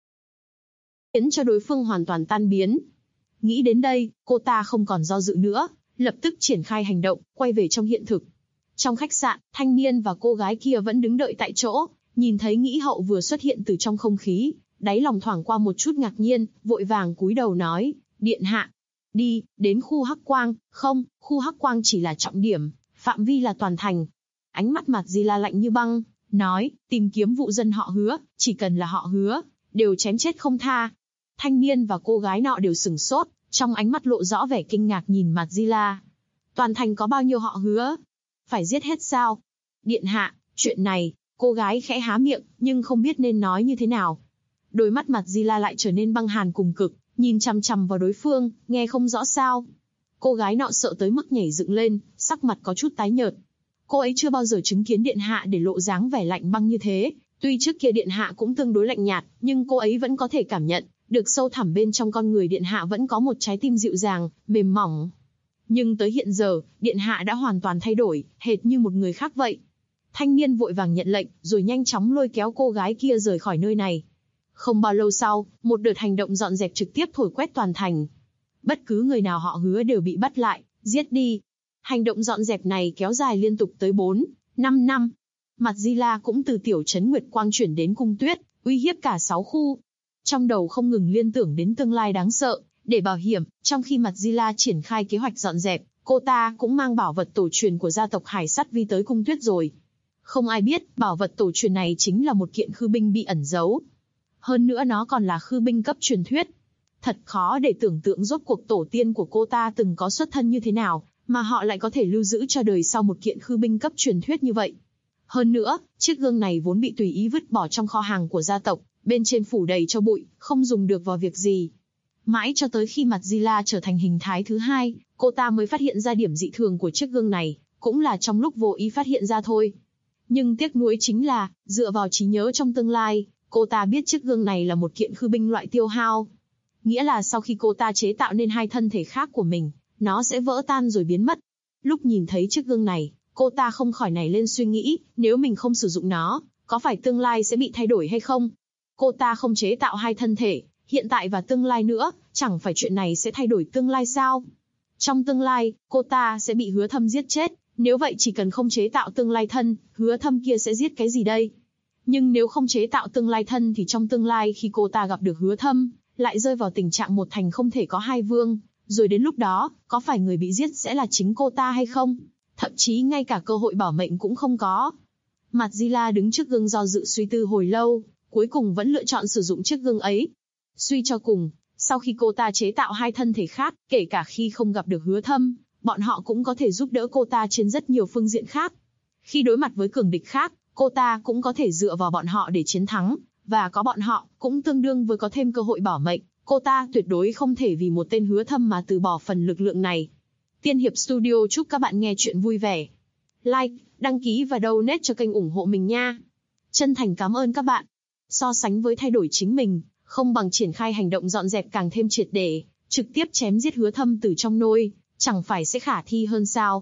Khiến cho đối phương hoàn toàn tan biến. Nghĩ đến đây, cô ta không còn do dự nữa, lập tức triển khai hành động, quay về trong hiện thực. Trong khách sạn, thanh niên và cô gái kia vẫn đứng đợi tại chỗ, nhìn thấy Nghĩ Hậu vừa xuất hiện từ trong không khí, đáy lòng thoảng qua một chút ngạc nhiên, vội vàng cúi đầu nói, điện hạ, đi, đến khu Hắc Quang, không, khu Hắc Quang chỉ là trọng điểm, phạm vi là toàn thành. Ánh mắt mặt Zila lạnh như băng, nói, tìm kiếm vụ dân họ Hứa, chỉ cần là họ Hứa, đều chém chết không tha. Thanh niên và cô gái nọ đều sửng sốt, trong ánh mắt lộ rõ vẻ kinh ngạc nhìn mặt Zila. Toàn thành có bao nhiêu họ Hứa? Phải giết hết sao? Điện hạ, chuyện này, cô gái khẽ há miệng, nhưng không biết nên nói như thế nào. Đôi mắt mặt Zila lại trở nên băng hàn cùng cực, nhìn chằm chằm vào đối phương, nghe không rõ sao. Cô gái nọ sợ tới mức nhảy dựng lên, sắc mặt có chút tái nhợt. Cô ấy chưa bao giờ chứng kiến điện hạ để lộ dáng vẻ lạnh băng như thế. Tuy trước kia điện hạ cũng tương đối lạnh nhạt, nhưng cô ấy vẫn có thể cảm nhận được sâu thẳm bên trong con người điện hạ vẫn có một trái tim dịu dàng, mềm mỏng. Nhưng tới hiện giờ, điện hạ đã hoàn toàn thay đổi, hệt như một người khác vậy. Thanh niên vội vàng nhận lệnh, rồi nhanh chóng lôi kéo cô gái kia rời khỏi nơi này. Không bao lâu sau, một đợt hành động dọn dẹp trực tiếp thổi quét toàn thành. Bất cứ người nào họ Hứa đều bị bắt lại, giết đi. Hành động dọn dẹp này kéo dài liên tục tới 4-5 năm. Mặt Zila cũng từ tiểu trấn Nguyệt Quang chuyển đến Cung Tuyết, uy hiếp cả 6 khu. Trong đầu không ngừng liên tưởng đến tương lai đáng sợ. Để bảo hiểm, trong khi mặt Zila triển khai kế hoạch dọn dẹp, cô ta cũng mang bảo vật tổ truyền của gia tộc Hải Sắt Vi tới Cung Tuyết rồi. Không ai biết, bảo vật tổ truyền này chính là một kiện khư binh bị ẩn giấu. Hơn nữa nó còn là khư binh cấp truyền thuyết. Thật khó để tưởng tượng rốt cuộc tổ tiên của cô ta từng có xuất thân như thế nào, mà họ lại có thể lưu giữ cho đời sau một kiện khư binh cấp truyền thuyết như vậy. Hơn nữa, chiếc gương này vốn bị tùy ý vứt bỏ trong kho hàng của gia tộc, bên trên phủ đầy cho bụi, không dùng được vào việc gì. Mãi cho tới khi mặt Zila trở thành hình thái thứ 2, cô ta mới phát hiện ra điểm dị thường của chiếc gương này, cũng là trong lúc vô ý phát hiện ra thôi. Nhưng tiếc nuối chính là, dựa vào trí nhớ trong tương lai, cô ta biết chiếc gương này là một kiện khư binh loại tiêu hao. Nghĩa là sau khi cô ta chế tạo nên 2 thân thể khác của mình, nó sẽ vỡ tan rồi biến mất. Lúc nhìn thấy chiếc gương này, cô ta không khỏi nảy lên suy nghĩ, nếu mình không sử dụng nó, có phải tương lai sẽ bị thay đổi hay không? Cô ta không chế tạo 2 thân thể, hiện tại và tương lai nữa, chẳng phải chuyện này sẽ thay đổi tương lai sao? Trong tương lai, cô ta sẽ bị Hứa Thâm giết chết, nếu vậy chỉ cần không chế tạo tương lai thân, Hứa Thâm kia sẽ giết cái gì đây? Nhưng nếu không chế tạo tương lai thân thì trong tương lai khi cô ta gặp được Hứa Thâm, lại rơi vào tình trạng một thành không thể có 2 vương, rồi đến lúc đó, có phải người bị giết sẽ là chính cô ta hay không? Thậm chí ngay cả cơ hội bảo mệnh cũng không có. Mặt Zila đứng trước gương do dự suy tư hồi lâu, cuối cùng vẫn lựa chọn sử dụng chiếc gương ấy. Suy cho cùng, sau khi cô ta chế tạo 2 thân thể khác, kể cả khi không gặp được Hứa Thâm, bọn họ cũng có thể giúp đỡ cô ta trên rất nhiều phương diện khác. Khi đối mặt với cường địch khác, cô ta cũng có thể dựa vào bọn họ để chiến thắng, và có bọn họ, cũng tương đương với có thêm cơ hội bảo mệnh. Cô ta tuyệt đối không thể vì một tên Hứa Thâm mà từ bỏ phần lực lượng này. Tiên Hiệp Studio chúc các bạn nghe chuyện vui vẻ. Like, đăng ký và donate cho kênh ủng hộ mình nha. Chân thành cảm ơn các bạn. So sánh với thay đổi chính mình, không bằng triển khai hành động dọn dẹp càng thêm triệt để, trực tiếp chém giết Hứa Thâm từ trong nôi, chẳng phải sẽ khả thi hơn sao?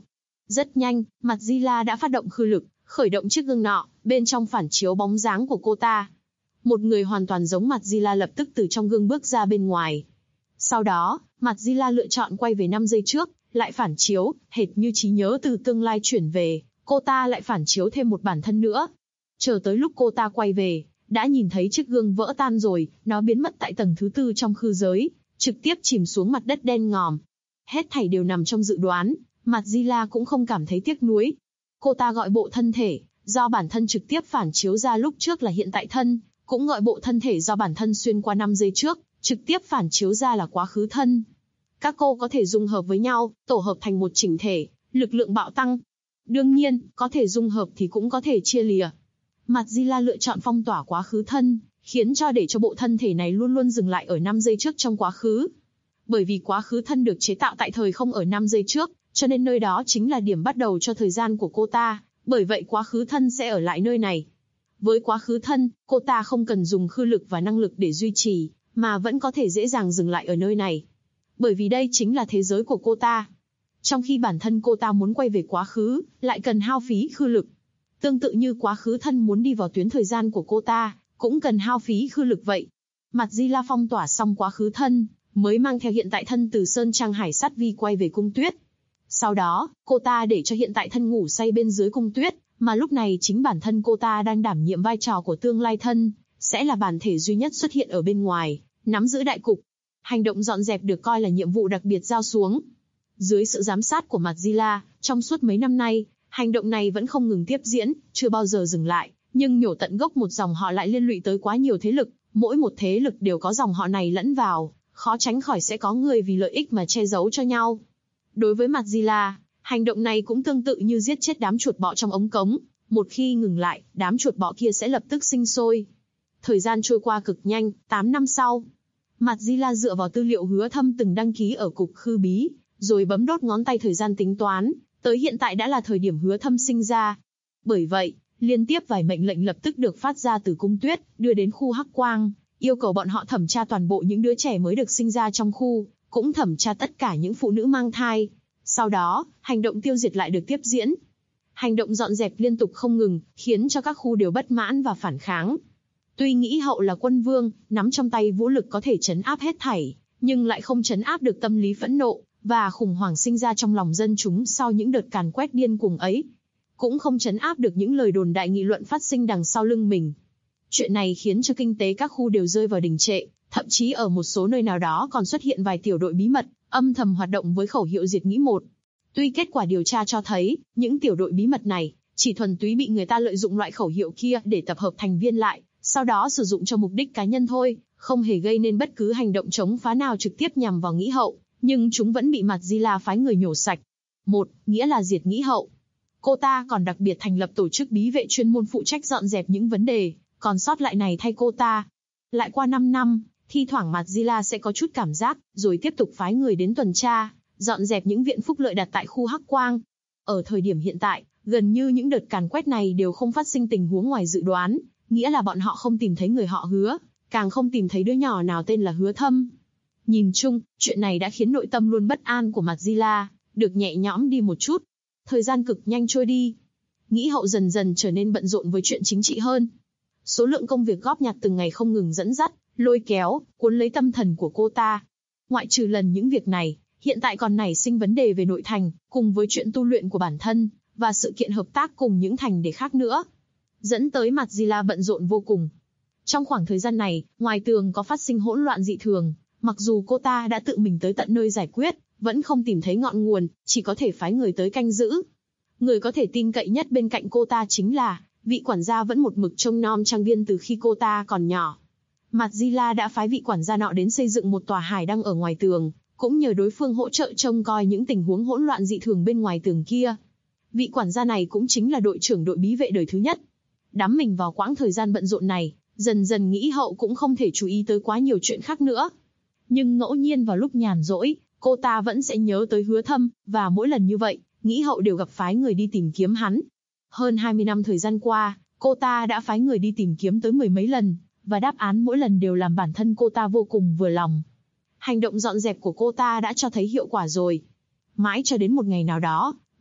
Rất nhanh, mặt Zila đã phát động khư lực, khởi động chiếc gương nọ, bên trong phản chiếu bóng dáng của cô ta. Một người hoàn toàn giống mặt Zila lập tức từ trong gương bước ra bên ngoài. Sau đó, mặt Zila lựa chọn quay về 5 giây trước, lại phản chiếu, hệt như trí nhớ từ tương lai chuyển về, cô ta lại phản chiếu thêm một bản thân nữa. Chờ tới lúc cô ta quay về, đã nhìn thấy chiếc gương vỡ tan rồi, nó biến mất tại tầng thứ 4 trong khư giới, trực tiếp chìm xuống mặt đất đen ngòm. Hết thảy đều nằm trong dự đoán, mặt Zila cũng không cảm thấy tiếc nuối. Cô ta gọi bộ thân thể, do bản thân trực tiếp phản chiếu ra lúc trước là hiện tại thân, cũng gọi bộ thân thể do bản thân xuyên qua 5 giây trước, trực tiếp phản chiếu ra là quá khứ thân. Các cô có thể dung hợp với nhau, tổ hợp thành một chỉnh thể, lực lượng bạo tăng. Đương nhiên, có thể dung hợp thì cũng có thể chia lìa. Mặt Zila lựa chọn phong tỏa quá khứ thân, khiến cho để cho bộ thân thể này luôn luôn dừng lại ở 5 giây trước trong quá khứ. Bởi vì quá khứ thân được chế tạo tại thời không ở 5 giây trước, cho nên nơi đó chính là điểm bắt đầu cho thời gian của cô ta, bởi vậy quá khứ thân sẽ ở lại nơi này. Với quá khứ thân, cô ta không cần dùng khư lực và năng lực để duy trì, mà vẫn có thể dễ dàng dừng lại ở nơi này. Bởi vì đây chính là thế giới của cô ta. Trong khi bản thân cô ta muốn quay về quá khứ, lại cần hao phí khư lực. Tương tự như quá khứ thân muốn đi vào tuyến thời gian của cô ta, cũng cần hao phí khư lực vậy. Mặt Zila phong tỏa xong quá khứ thân, mới mang theo hiện tại thân từ Sơn Trang Hải Sát Vi quay về cung tuyết. Sau đó, cô ta để cho hiện tại thân ngủ say bên dưới cung tuyết, mà lúc này chính bản thân cô ta đang đảm nhiệm vai trò của tương lai thân, sẽ là bản thể duy nhất xuất hiện ở bên ngoài, nắm giữ đại cục. Hành động dọn dẹp được coi là nhiệm vụ đặc biệt giao xuống. Dưới sự giám sát của mặt Zila, trong suốt mấy năm nay, hành động này vẫn không ngừng tiếp diễn, chưa bao giờ dừng lại, nhưng nhổ tận gốc một dòng họ lại liên lụy tới quá nhiều thế lực, mỗi một thế lực đều có dòng họ này lẫn vào, khó tránh khỏi sẽ có người vì lợi ích mà che giấu cho nhau. Đối với mặt Zila, hành động này cũng tương tự như giết chết đám chuột bọ trong ống cống, một khi ngừng lại, đám chuột bọ kia sẽ lập tức sinh sôi. Thời gian trôi qua cực nhanh, 8 năm sau, mặt Zila dựa vào tư liệu Hứa Thâm từng đăng ký ở cục khư bí, rồi bấm đốt ngón tay thời gian tính toán, tới hiện tại đã là thời điểm Hứa Thâm sinh ra. Bởi vậy, liên tiếp vài mệnh lệnh lập tức được phát ra từ cung tuyết, đưa đến khu Hắc Quang, yêu cầu bọn họ thẩm tra toàn bộ những đứa trẻ mới được sinh ra trong khu, cũng thẩm tra tất cả những phụ nữ mang thai. Sau đó, hành động tiêu diệt lại được tiếp diễn. Hành động dọn dẹp liên tục không ngừng, khiến cho các khu đều bất mãn và phản kháng. Tuy Nghĩ Hậu là quân vương, nắm trong tay vũ lực có thể trấn áp hết thảy, nhưng lại không trấn áp được tâm lý phẫn nộ và khủng hoảng sinh ra trong lòng dân chúng sau những đợt càn quét điên cuồng ấy. Cũng không trấn áp được những lời đồn đại nghị luận phát sinh đằng sau lưng mình. Chuyện này khiến cho kinh tế các khu đều rơi vào đình trệ, thậm chí ở một số nơi nào đó còn xuất hiện vài tiểu đội bí mật, âm thầm hoạt động với khẩu hiệu diệt Nghĩ một. Tuy kết quả điều tra cho thấy, những tiểu đội bí mật này chỉ thuần túy bị người ta lợi dụng loại khẩu hiệu kia để tập hợp thành viên lại, sau đó sử dụng cho mục đích cá nhân thôi, không hề gây nên bất cứ hành động chống phá nào trực tiếp nhằm vào Nghĩ Hậu, nhưng chúng vẫn bị mặt Zila phái người nhổ sạch. Một, nghĩa là diệt Nghĩ Hậu. Cô ta còn đặc biệt thành lập tổ chức bí vệ chuyên môn phụ trách dọn dẹp những vấn đề còn sót lại này thay cô ta. Lại qua 5 năm, thi thoảng mặt Zila sẽ có chút cảm giác, rồi tiếp tục phái người đến tuần tra, dọn dẹp những viện phúc lợi đặt tại khu Hắc Quang. Ở thời điểm hiện tại, gần như những đợt càn quét này đều không phát sinh tình huống ngoài dự đoán, nghĩa là bọn họ không tìm thấy người họ Hứa, càng không tìm thấy đứa nhỏ nào tên là Hứa Thâm. Nhìn chung, chuyện này đã khiến nội tâm luôn bất an của mặt Zila được nhẹ nhõm đi một chút. Thời gian cực nhanh trôi đi. Nghĩ Hậu dần dần trở nên bận rộn với chuyện chính trị hơn. Số lượng công việc góp nhặt từng ngày không ngừng dẫn dắt, lôi kéo, cuốn lấy tâm thần của cô ta. Ngoại trừ lần những việc này, hiện tại còn nảy sinh vấn đề về nội thành, cùng với chuyện tu luyện của bản thân, và sự kiện hợp tác cùng những thành đề khác nữa. Dẫn tới mặt Zila bận rộn vô cùng. Trong khoảng thời gian này, ngoài tường có phát sinh hỗn loạn dị thường, mặc dù cô ta đã tự mình tới tận nơi giải quyết, vẫn không tìm thấy ngọn nguồn, chỉ có thể phái người tới canh giữ. Người có thể tin cậy nhất bên cạnh cô ta chính là vị quản gia vẫn một mực trông nom trang viên từ khi cô ta còn nhỏ. Mặt Zila đã phái vị quản gia nọ đến xây dựng một tòa hải đăng ở ngoài tường, cũng nhờ đối phương hỗ trợ trông coi những tình huống hỗn loạn dị thường bên ngoài tường kia. Vị quản gia này cũng chính là đội trưởng đội bí vệ đời thứ nhất. Đắm mình vào quãng thời gian bận rộn này, dần dần Nghĩ Hậu cũng không thể chú ý tới quá nhiều chuyện khác nữa. Nhưng ngẫu nhiên vào lúc nhàn rỗi, cô ta vẫn sẽ nhớ tới Hứa Thâm, và mỗi lần như vậy, Nghĩ Hậu đều gặp phái người đi tìm kiếm hắn. Hơn 20 năm thời gian qua, cô ta đã phái người đi tìm kiếm tới 10 mấy lần, và đáp án mỗi lần đều làm bản thân cô ta vô cùng vừa lòng. Hành động dọn dẹp của cô ta đã cho thấy hiệu quả rồi. Mãi cho đến một ngày nào đó,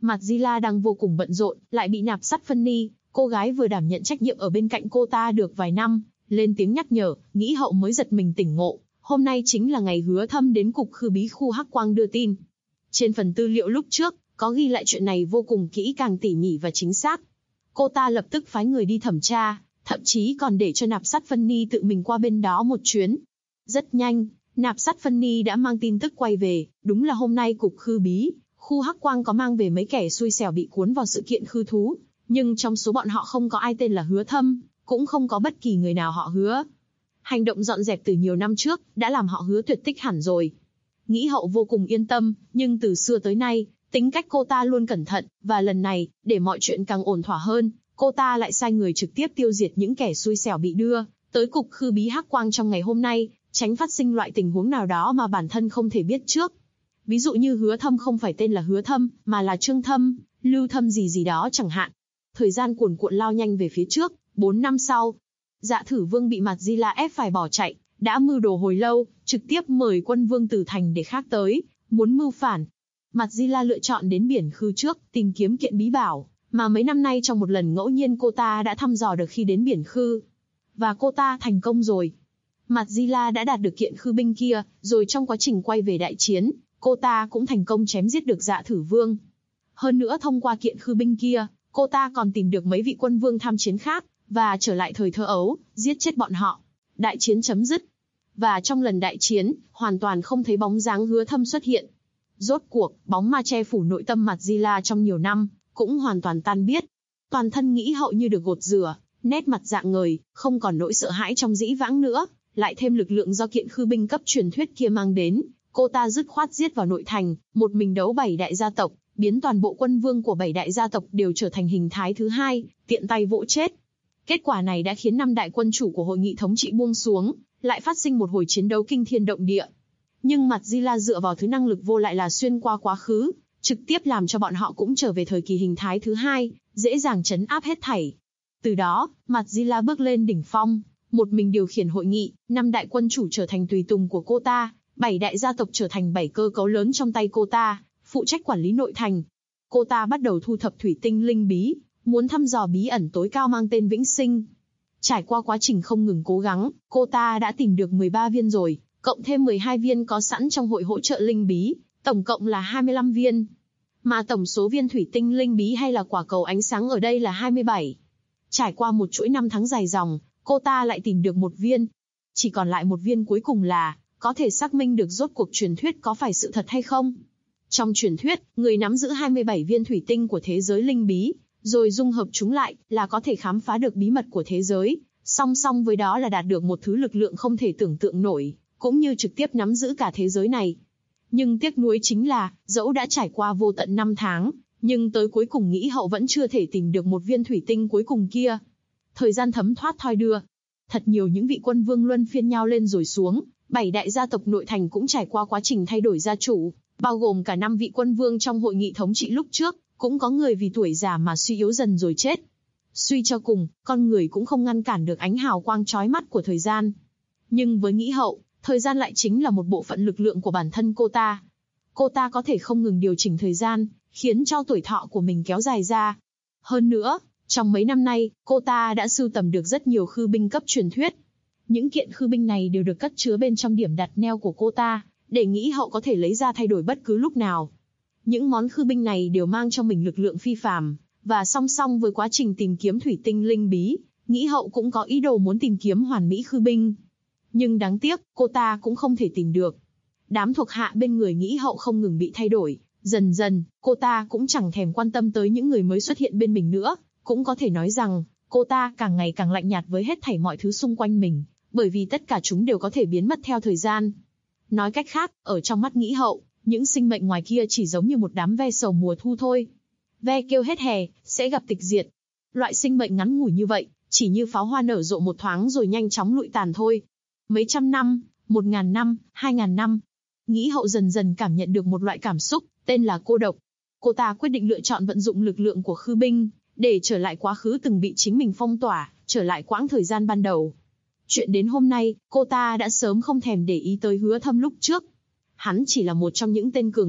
Madzilla đang vô cùng bận rộn, lại bị Nạp Sắt Phân Ni, cô gái vừa đảm nhận trách nhiệm ở bên cạnh cô ta được vài năm, lên tiếng nhắc nhở, Nghĩ Hậu mới giật mình tỉnh ngộ. Hôm nay chính là ngày Hứa Thâm đến cục khư bí khu Hắc Quang đưa tin. Trên phần tư liệu lúc trước, có ghi lại chuyện này vô cùng kỹ càng tỉ mỉ và chính xác. Cô ta lập tức phái người đi thẩm tra, thậm chí còn để cho Nạp Sắt Phân Ni tự mình qua bên đó một chuyến. Rất nhanh, Nạp Sắt Phân Ni đã mang tin tức quay về, đúng là hôm nay cục khư bí, khu Hắc Quang có mang về mấy kẻ xui xẻo bị cuốn vào sự kiện khư thú, nhưng trong số bọn họ không có ai tên là Hứa Thâm, cũng không có bất kỳ người nào họ Hứa. Hành động dọn dẹp từ nhiều năm trước, đã làm họ Hứa tuyệt tích hẳn rồi. Nghĩ Hậu vô cùng yên tâm, nhưng từ xưa tới nay, tính cách cô ta luôn cẩn thận, và lần này, để mọi chuyện càng ổn thỏa hơn, cô ta lại sai người trực tiếp tiêu diệt những kẻ xui xẻo bị đưa tới cục khư bí Hắc Quang trong ngày hôm nay, tránh phát sinh loại tình huống nào đó mà bản thân không thể biết trước. Ví dụ như Hứa Thâm không phải tên là Hứa Thâm, mà là Trương Thâm, Lưu Thâm gì gì đó chẳng hạn. Thời gian cuồn cuộn lao nhanh về phía trước, 4 năm sau, Dạ Thử Vương bị Madzilla ép phải bỏ chạy, đã mưu đồ hồi lâu, trực tiếp mời quân vương Tử Thành để khác tới, muốn mưu phản. Madzilla lựa chọn đến biển khư trước, tìm kiếm kiện bí bảo, mà mấy năm nay trong một lần ngẫu nhiên cô ta đã thăm dò được khi đến biển khư. Và cô ta thành công rồi. Madzilla đã đạt được kiện khư binh kia, rồi trong quá trình quay về đại chiến, cô ta cũng thành công chém giết được Dạ Thử Vương. Hơn nữa thông qua kiện khư binh kia, cô ta còn tìm được mấy vị quân vương tham chiến khác, và trở lại thời thơ ấu, giết chết bọn họ. Đại chiến chấm dứt. Và trong lần đại chiến, hoàn toàn không thấy bóng dáng Hứa Thâm xuất hiện. Rốt cuộc, bóng ma che phủ nội tâm Madzilla trong nhiều năm, cũng hoàn toàn tan biết. Toàn thân Nghĩ Hậu như được gột rửa, nét mặt rạng ngời, không còn nỗi sợ hãi trong dĩ vãng nữa, lại thêm lực lượng do kiện khư binh cấp truyền thuyết kia mang đến, cô ta dứt khoát giết vào nội thành, một mình đấu 7 đại gia tộc, biến toàn bộ quân vương của 7 đại gia tộc đều trở thành hình thái thứ hai, tiện tay vỗ chết. Kết quả này đã khiến 5 đại quân chủ của hội nghị thống trị buông xuống, lại phát sinh một hồi chiến đấu kinh thiên động địa. Nhưng Madzilla dựa vào thứ năng lực vô lại là xuyên qua quá khứ, trực tiếp làm cho bọn họ cũng trở về thời kỳ hình thái thứ hai, dễ dàng trấn áp hết thảy. Từ đó, Madzilla bước lên đỉnh phong, một mình điều khiển hội nghị, 5 đại quân chủ trở thành tùy tùng của cô ta, 7 đại gia tộc trở thành 7 cơ cấu lớn trong tay cô ta, phụ trách quản lý nội thành. Cô ta bắt đầu thu thập thủy tinh linh bí, muốn thăm dò bí ẩn tối cao mang tên Vĩnh Sinh. Trải qua quá trình không ngừng cố gắng, cô ta đã tìm được 13 viên rồi, cộng thêm 12 viên có sẵn trong hội hỗ trợ linh bí, tổng cộng là 25 viên. Mà tổng số viên thủy tinh linh bí hay là quả cầu ánh sáng ở đây là 27. Trải qua một chuỗi năm tháng dài dòng, cô ta lại tìm được một viên. Chỉ còn lại một viên cuối cùng là, có thể xác minh được rốt cuộc truyền thuyết có phải sự thật hay không. Trong truyền thuyết, người nắm giữ 27 viên thủy tinh của thế giới linh bí, rồi dung hợp chúng lại, là có thể khám phá được bí mật của thế giới, song song với đó là đạt được một thứ lực lượng không thể tưởng tượng nổi, cũng như trực tiếp nắm giữ cả thế giới này. Nhưng tiếc nuối chính là, dẫu đã trải qua vô tận 5 tháng, nhưng tới cuối cùng Nghĩ Hậu vẫn chưa thể tìm được một viên thủy tinh cuối cùng kia. Thời gian thấm thoát thoi đưa. Thật nhiều những vị quân vương luân phiên nhau lên rồi xuống, 7 đại gia tộc nội thành cũng trải qua quá trình thay đổi gia chủ, bao gồm cả 5 vị quân vương trong hội nghị thống trị lúc trước, cũng có người vì tuổi già mà suy yếu dần rồi chết. Suy cho cùng, con người cũng không ngăn cản được ánh hào quang chói mắt của thời gian. Nhưng với Nghĩ Hậu, thời gian lại chính là một bộ phận lực lượng của bản thân cô ta. Cô ta có thể không ngừng điều chỉnh thời gian, khiến cho tuổi thọ của mình kéo dài ra. Hơn nữa, trong mấy năm nay, cô ta đã sưu tầm được rất nhiều khư binh cấp truyền thuyết. Những kiện khư binh này đều được cất chứa bên trong điểm đặt neo của cô ta, để Nghĩ Hậu có thể lấy ra thay đổi bất cứ lúc nào. Những món khư binh này đều mang trong mình lực lượng phi phàm, và song song với quá trình tìm kiếm thủy tinh linh bí, Nghĩ Hậu cũng có ý đồ muốn tìm kiếm hoàn mỹ khư binh. Nhưng đáng tiếc, cô ta cũng không thể tìm được. Đám thuộc hạ bên người Nghĩ Hậu không ngừng bị thay đổi, dần dần, cô ta cũng chẳng thèm quan tâm tới những người mới xuất hiện bên mình nữa. Cũng có thể nói rằng, cô ta càng ngày càng lạnh nhạt với hết thảy mọi thứ xung quanh mình, bởi vì tất cả chúng đều có thể biến mất theo thời gian. Nói cách khác, ở trong mắt Nghĩ Hậu, những sinh mệnh ngoài kia chỉ giống như một đám ve sầu mùa thu thôi. Ve kêu hết hè, sẽ gặp tịch diệt. Loại sinh mệnh ngắn ngủi như vậy, chỉ như pháo hoa nở rộ một thoáng rồi nhanh chóng lụi tàn thôi. Mấy trăm năm, 1000 năm, 2000 năm. Nghĩ Hậu dần dần cảm nhận được một loại cảm xúc, tên là cô độc. Cô ta quyết định lựa chọn vận dụng lực lượng của khư binh, để trở lại quá khứ từng bị chính mình phong tỏa, trở lại quãng thời gian ban đầu. Chuyện đến hôm nay, cô ta đã sớm không thèm để ý tới Hứa Thâm lúc trước. Hắn chỉ là một trong những tên cường địch,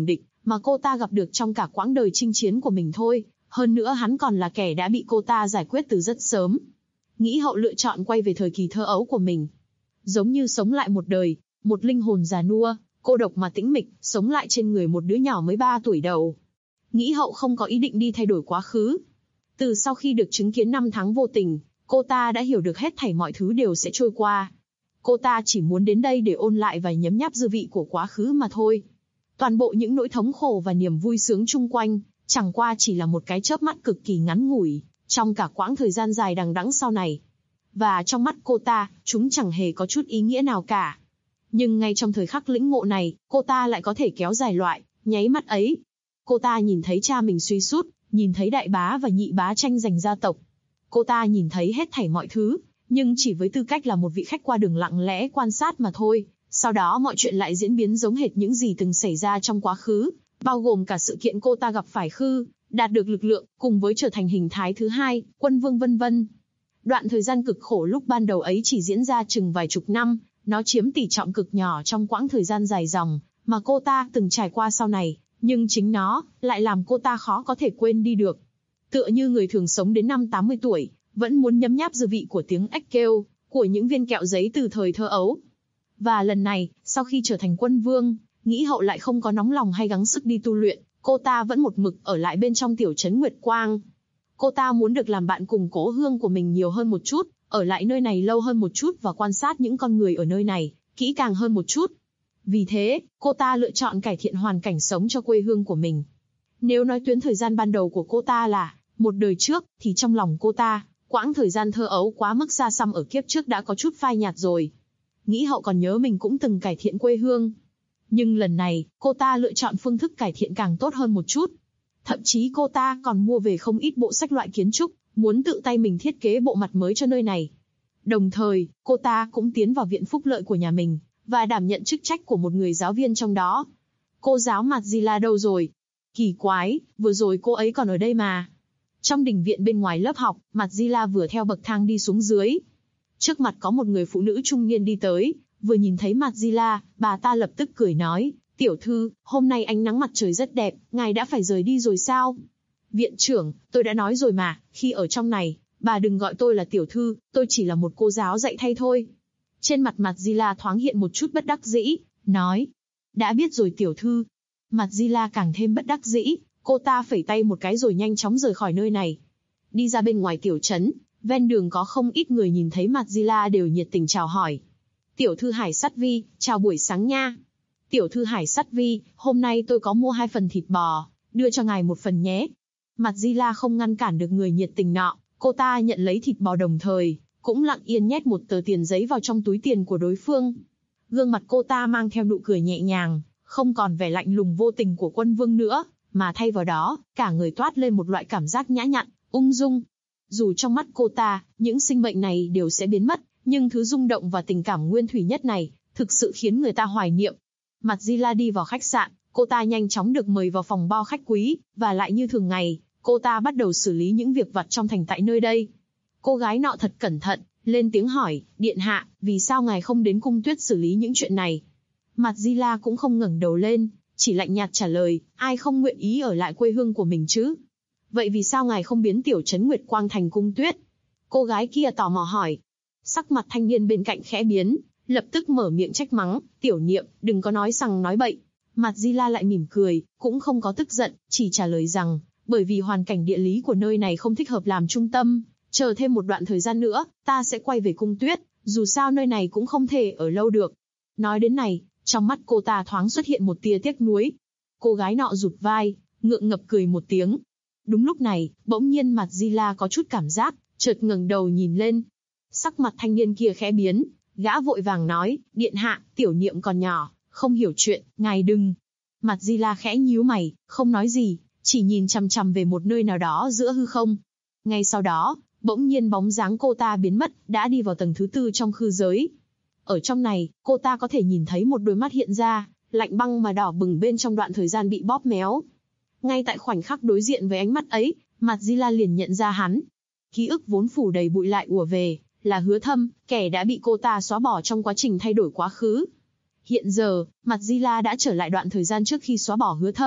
mà cô ta gặp được trong cả quãng đời chinh chiến của mình thôi, hơn nữa hắn còn là kẻ đã bị cô ta giải quyết từ rất sớm. Nghĩ hậu lựa chọn quay về thời kỳ thơ ấu của mình. Giống như sống lại một đời, một linh hồn già nua, cô độc mà tĩnh mịch, sống lại trên người một đứa nhỏ mới 3 tuổi đầu. Nghĩ hậu không có ý định đi thay đổi quá khứ. Từ sau khi được chứng kiến 5 tháng vô tình, cô ta đã hiểu được hết thảy mọi thứ đều sẽ trôi qua. Cô ta chỉ muốn đến đây để ôn lại và nhấm nháp dư vị của quá khứ mà thôi. Toàn bộ những nỗi thống khổ và niềm vui sướng chung quanh, chẳng qua chỉ là một cái chớp mắt cực kỳ ngắn ngủi, trong cả quãng thời gian dài đằng đẵng sau này. Và trong mắt cô ta, chúng chẳng hề có chút ý nghĩa nào cả. Nhưng ngay trong thời khắc lĩnh ngộ này, cô ta lại có thể kéo dài loại, nháy mắt ấy. Cô ta nhìn thấy cha mình suy sút, nhìn thấy đại bá và nhị bá tranh giành gia tộc. Cô ta nhìn thấy hết thảy mọi thứ, nhưng chỉ với tư cách là một vị khách qua đường lặng lẽ quan sát mà thôi. Sau đó mọi chuyện lại diễn biến giống hệt những gì từng xảy ra trong quá khứ, bao gồm cả sự kiện cô ta gặp phải Khư, đạt được lực lượng, cùng với trở thành hình thái thứ hai, quân vương vân vân. Đoạn thời gian cực khổ lúc ban đầu ấy chỉ diễn ra chừng vài chục năm, nó chiếm tỷ trọng cực nhỏ trong quãng thời gian dài dòng mà cô ta từng trải qua sau này, nhưng chính nó lại làm cô ta khó có thể quên đi được. Tựa như người thường sống đến năm 80 tuổi, vẫn muốn nhấm nháp dư vị của tiếng ếch kêu, của những viên kẹo giấy từ thời thơ ấu. Và lần này, sau khi trở thành quân vương, Nghĩ hậu lại không có nóng lòng hay gắng sức đi tu luyện, cô ta vẫn một mực ở lại bên trong tiểu trấn Nguyệt Quang. Cô ta muốn được làm bạn cùng cố hương của mình nhiều hơn một chút, ở lại nơi này lâu hơn một chút và quan sát những con người ở nơi này, kỹ càng hơn một chút. Vì thế, cô ta lựa chọn cải thiện hoàn cảnh sống cho quê hương của mình. Nếu nói tuyến thời gian ban đầu của cô ta là một đời trước, thì trong lòng cô ta, quãng thời gian thơ ấu quá mức xa xăm ở kiếp trước đã có chút phai nhạt rồi. Nghĩ hậu còn nhớ mình cũng từng cải thiện quê hương. Nhưng lần này, cô ta lựa chọn phương thức cải thiện càng tốt hơn một chút. Thậm chí cô ta còn mua về không ít bộ sách loại kiến trúc, muốn tự tay mình thiết kế bộ mặt mới cho nơi này. Đồng thời, cô ta cũng tiến vào viện phúc lợi của nhà mình, và đảm nhận chức trách của một người giáo viên trong đó. Cô giáo Madzila đâu rồi? Kỳ quái, vừa rồi cô ấy còn ở đây mà. Trong đình viện bên ngoài lớp học, Madzila vừa theo bậc thang đi xuống dưới. Trước mặt có một người phụ nữ trung niên đi tới, vừa nhìn thấy Madzila, bà ta lập tức cười nói, tiểu thư, hôm nay ánh nắng mặt trời rất đẹp, ngài đã phải rời đi rồi sao? Viện trưởng, tôi đã nói rồi mà, khi ở trong này, bà đừng gọi tôi là tiểu thư, tôi chỉ là một cô giáo dạy thay thôi. Trên mặt Madzila thoáng hiện một chút bất đắc dĩ, nói, đã biết rồi tiểu thư. Madzila càng thêm bất đắc dĩ, cô ta phẩy tay một cái rồi nhanh chóng rời khỏi nơi này. Đi ra bên ngoài tiểu trấn, ven đường có không ít người nhìn thấy Madzila đều nhiệt tình chào hỏi. Tiểu thư Hải Sắt Vi, chào buổi sáng nha. Tiểu thư Hải Sắt Vi, hôm nay tôi có mua 2 phần thịt bò, đưa cho ngài 1 phần nhé. Madzila không ngăn cản được người nhiệt tình nọ, cô ta nhận lấy thịt bò đồng thời, cũng lặng yên nhét 1 tờ tiền giấy vào trong túi tiền của đối phương. Gương mặt cô ta mang theo nụ cười nhẹ nhàng, không còn vẻ lạnh lùng vô tình của quân vương nữa, mà thay vào đó, cả người toát lên một loại cảm giác nhã nhặn, ung dung. Dù trong mắt cô ta, những sinh mệnh này đều sẽ biến mất, nhưng thứ rung động và tình cảm nguyên thủy nhất này, thực sự khiến người ta hoài niệm. Madzila đi vào khách sạn, cô ta nhanh chóng được mời vào phòng bao khách quý, và lại như thường ngày, cô ta bắt đầu xử lý những việc vặt trong thành tại nơi đây. Cô gái nọ thật cẩn thận, lên tiếng hỏi, điện hạ, vì sao ngài không đến cung tuyết xử lý những chuyện này? Madzila cũng không ngẩng đầu lên, chỉ lạnh nhạt trả lời, ai không nguyện ý ở lại quê hương của mình chứ? Vậy vì sao ngài không biến tiểu trấn Nguyệt Quang thành cung tuyết? Cô gái kia tò mò hỏi. Sắc mặt thanh niên bên cạnh khẽ biến, lập tức mở miệng trách mắng, tiểu niệm, đừng có nói sằng nói bậy. Madzila lại mỉm cười, cũng không có tức giận, chỉ trả lời rằng, bởi vì hoàn cảnh địa lý của nơi này không thích hợp làm trung tâm, chờ thêm một đoạn thời gian nữa, ta sẽ quay về cung tuyết, dù sao nơi này cũng không thể ở lâu được. Nói đến này, trong mắt cô ta thoáng xuất hiện một tia tiếc nuối. Cô gái nọ rụt vai, ngượng ngập cười một tiếng. Đúng lúc này, bỗng nhiên Madzila có chút cảm giác, chợt ngẩng đầu nhìn lên. Sắc mặt thanh niên kia khẽ biến, gã vội vàng nói, điện hạ, tiểu niệm còn nhỏ, không hiểu chuyện, ngài đừng. Madzila khẽ nhíu mày, không nói gì, chỉ nhìn chằm chằm về một nơi nào đó giữa hư không. Ngay sau đó, bỗng nhiên bóng dáng cô ta biến mất, đã đi vào tầng thứ 4 trong khư giới. Ở trong này, cô ta có thể nhìn thấy một đôi mắt hiện ra, lạnh băng mà đỏ bừng bên trong đoạn thời gian bị bóp méo. Ngay tại khoảnh khắc đối diện với ánh mắt ấy, Madzila liền nhận ra hắn. Ký ức vốn phủ đầy bụi lại ùa về, là Hứa Thâm, kẻ đã bị cô ta xóa bỏ trong quá trình thay đổi quá khứ. Hiện giờ, Madzila đã trở lại đoạn thời gian trước khi xóa bỏ Hứa Thâm,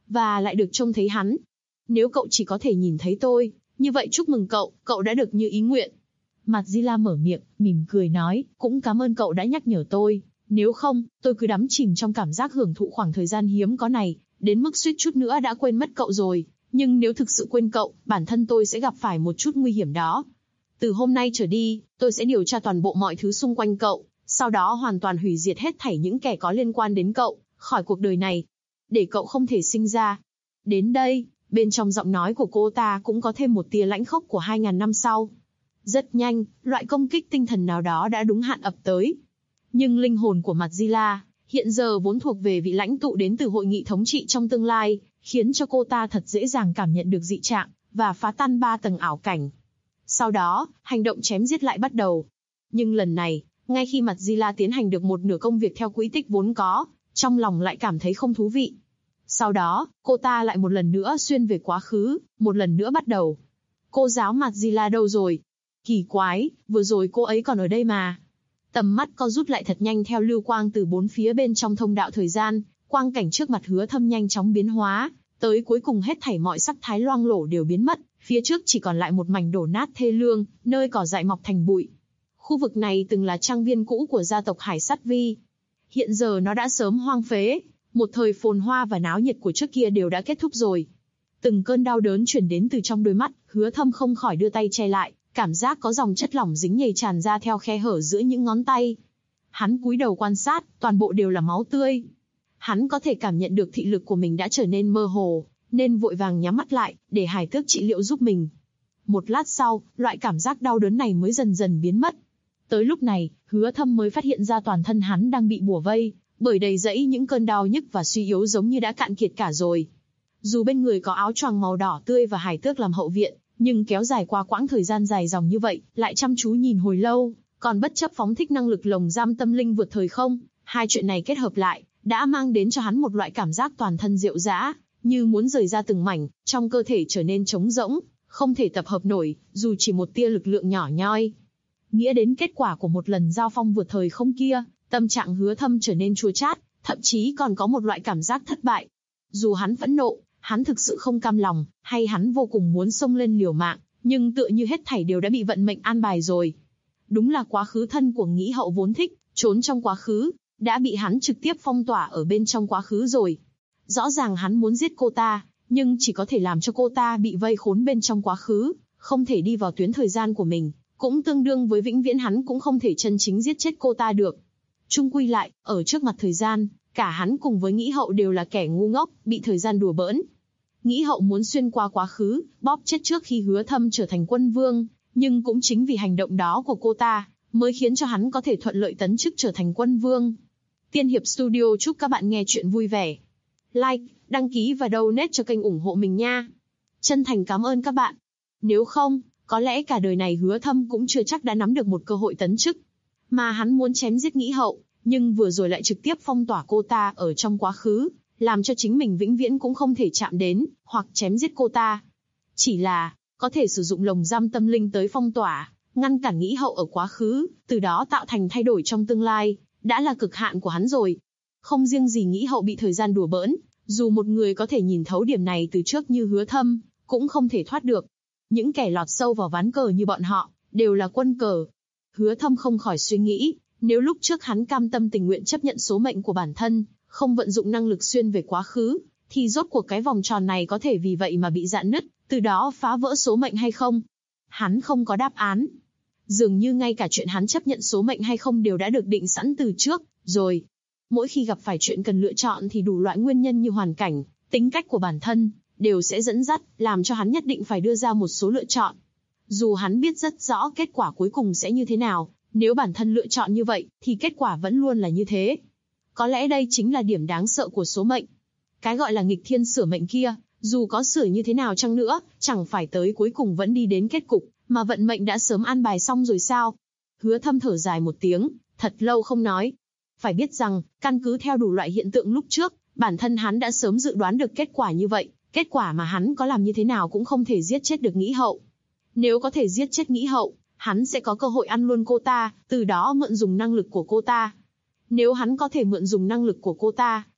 và lại được trông thấy hắn. Nếu cậu chỉ có thể nhìn thấy tôi, như vậy chúc mừng cậu, cậu đã được như ý nguyện. Madzilla mở miệng, mỉm cười nói, cũng cảm ơn cậu đã nhắc nhở tôi. Nếu không, tôi cứ đắm chìm trong cảm giác hưởng thụ khoảng thời gian hiếm có này, đến mức suýt chút nữa đã quên mất cậu rồi. Nhưng nếu thực sự quên cậu, bản thân tôi sẽ gặp phải một chút nguy hiểm đó. Từ hôm nay trở đi, tôi sẽ điều tra toàn bộ mọi thứ xung quanh cậu, sau đó hoàn toàn hủy diệt hết thảy những kẻ có liên quan đến cậu, khỏi cuộc đời này, để cậu không thể sinh ra. Đến đây, bên trong giọng nói của cô ta cũng có thêm một tia lãnh khốc của 2000 năm sau. Rất nhanh, loại công kích tinh thần nào đó đã đúng hạn ập tới. Nhưng linh hồn của Madzilla, hiện giờ vốn thuộc về vị lãnh tụ đến từ hội nghị thống trị trong tương lai, khiến cho cô ta thật dễ dàng cảm nhận được dị trạng, và phá tan 3 tầng ảo cảnh. Sau đó, hành động chém giết lại bắt đầu. Nhưng lần này, ngay khi Madzilla tiến hành được một nửa công việc theo quỹ tích vốn có, trong lòng lại cảm thấy không thú vị. Sau đó, cô ta lại một lần nữa xuyên về quá khứ, một lần nữa bắt đầu. Cô giáo Madzilla đâu rồi? Kỳ quái, vừa rồi cô ấy còn ở đây mà. Tầm mắt co rút lại thật nhanh theo lưu quang từ bốn phía bên trong thông đạo thời gian, quang cảnh trước mặt Hứa Thâm nhanh chóng biến hóa, tới cuối cùng hết thảy mọi sắc thái loang lổ đều biến mất, phía trước chỉ còn lại một mảnh đổ nát thê lương, nơi cỏ dại mọc thành bụi. Khu vực này từng là trang viên cũ của gia tộc Hải Sắt Vi. Hiện giờ nó đã sớm hoang phế, một thời phồn hoa và náo nhiệt của trước kia đều đã kết thúc rồi. Từng cơn đau đớn chuyển đến từ trong đôi mắt, Hứa Thâm không khỏi đưa tay che lại, cảm giác có dòng chất lỏng dính nhầy tràn ra theo khe hở giữa những ngón tay. Hắn cúi đầu quan sát, toàn bộ đều là máu tươi. Hắn có thể cảm nhận được thị lực của mình đã trở nên mơ hồ, nên vội vàng nhắm mắt lại, để Hải Tước trị liệu giúp mình. Một lát sau, loại cảm giác đau đớn này mới dần dần biến mất. Tới lúc này, Hứa Thâm mới phát hiện ra toàn thân hắn đang bị bủa vây, bởi đầy dẫy những cơn đau nhức và suy yếu giống như đã cạn kiệt cả rồi. Dù bên người có áo choàng màu đỏ tươi và Hải Tước làm hậu viện, nhưng kéo dài qua quãng thời gian dài dòng như vậy, lại chăm chú nhìn hồi lâu, còn bất chấp phóng thích năng lực lồng giam tâm linh vượt thời không, hai chuyện này kết hợp lại, đã mang đến cho hắn một loại cảm giác toàn thân rệu rã, như muốn rời ra từng mảnh, trong cơ thể trở nên trống rỗng, không thể tập hợp nổi, dù chỉ một tia lực lượng nhỏ nhoi. Nghĩa đến kết quả của một lần giao phong vượt thời không kia, tâm trạng Hứa Thâm trở nên chua chát, thậm chí còn có một loại cảm giác thất bại. Dù hắn phẫn nộ, hắn thực sự không cam lòng, hay hắn vô cùng muốn xông lên liều mạng, nhưng tựa như hết thảy đều đã bị vận mệnh an bài rồi. Đúng là quá khứ thân của Nghĩ Hậu vốn thích trốn trong quá khứ, đã bị hắn trực tiếp phong tỏa ở bên trong quá khứ rồi. Rõ ràng hắn muốn giết cô ta, nhưng chỉ có thể làm cho cô ta bị vây khốn bên trong quá khứ, không thể đi vào tuyến thời gian của mình, cũng tương đương với vĩnh viễn hắn cũng không thể chân chính giết chết cô ta được. Chung quy lại, ở trước mặt thời gian, cả hắn cùng với Nghĩ Hậu đều là kẻ ngu ngốc, bị thời gian đùa bỡn. Nghĩ Hậu muốn xuyên qua quá khứ, bóp chết trước khi Hứa Thâm trở thành quân vương, nhưng cũng chính vì hành động đó của cô ta, mới khiến cho hắn có thể thuận lợi tấn chức trở thành quân vương. Tiên Hiệp Studio chúc các bạn nghe chuyện vui vẻ. Like, đăng ký và donate cho kênh ủng hộ mình nha. Chân thành cảm ơn các bạn. Nếu không, có lẽ cả đời này Hứa Thâm cũng chưa chắc đã nắm được một cơ hội tấn chức. Mà hắn muốn chém giết Nghĩ Hậu, nhưng vừa rồi lại trực tiếp phong tỏa cô ta ở trong quá khứ, làm cho chính mình vĩnh viễn cũng không thể chạm đến, hoặc chém giết cô ta. Chỉ là, có thể sử dụng lồng giam tâm linh tới phong tỏa, ngăn cản Nghĩ Hậu ở quá khứ, từ đó tạo thành thay đổi trong tương lai, đã là cực hạn của hắn rồi. Không riêng gì Nghĩ Hậu bị thời gian đùa bỡn, dù một người có thể nhìn thấu điểm này từ trước như Hứa Thâm, cũng không thể thoát được. Những kẻ lọt sâu vào ván cờ như bọn họ, đều là quân cờ. Hứa Thâm không khỏi suy nghĩ, nếu lúc trước hắn cam tâm tình nguyện chấp nhận số mệnh của bản thân, không vận dụng năng lực xuyên về quá khứ, thì rốt cuộc cái vòng tròn này có thể vì vậy mà bị rạn nứt, từ đó phá vỡ số mệnh hay không? Hắn không có đáp án. Dường như ngay cả chuyện hắn chấp nhận số mệnh hay không đều đã được định sẵn từ trước, rồi. Mỗi khi gặp phải chuyện cần lựa chọn thì đủ loại nguyên nhân như hoàn cảnh, tính cách của bản thân, đều sẽ dẫn dắt, làm cho hắn nhất định phải đưa ra một số lựa chọn. Dù hắn biết rất rõ kết quả cuối cùng sẽ như thế nào, nếu bản thân lựa chọn như vậy, thì kết quả vẫn luôn là như thế. Có lẽ đây chính là điểm đáng sợ của số mệnh. Cái gọi là nghịch thiên sửa mệnh kia, dù có sửa như thế nào chăng nữa, chẳng phải tới cuối cùng vẫn đi đến kết cục, mà vận mệnh đã sớm an bài xong rồi sao? Hứa Thâm thở dài một tiếng, thật lâu không nói. Phải biết rằng, căn cứ theo đủ loại hiện tượng lúc trước, bản thân hắn đã sớm dự đoán được kết quả như vậy, kết quả mà hắn có làm như thế nào cũng không thể giết chết được Nghĩ Hậu. Nếu có thể giết chết Nghĩ Hậu, hắn sẽ có cơ hội ăn luôn cô ta, từ đó mượn dùng năng lực của cô ta. Nếu hắn có thể mượn dùng năng lực của cô ta,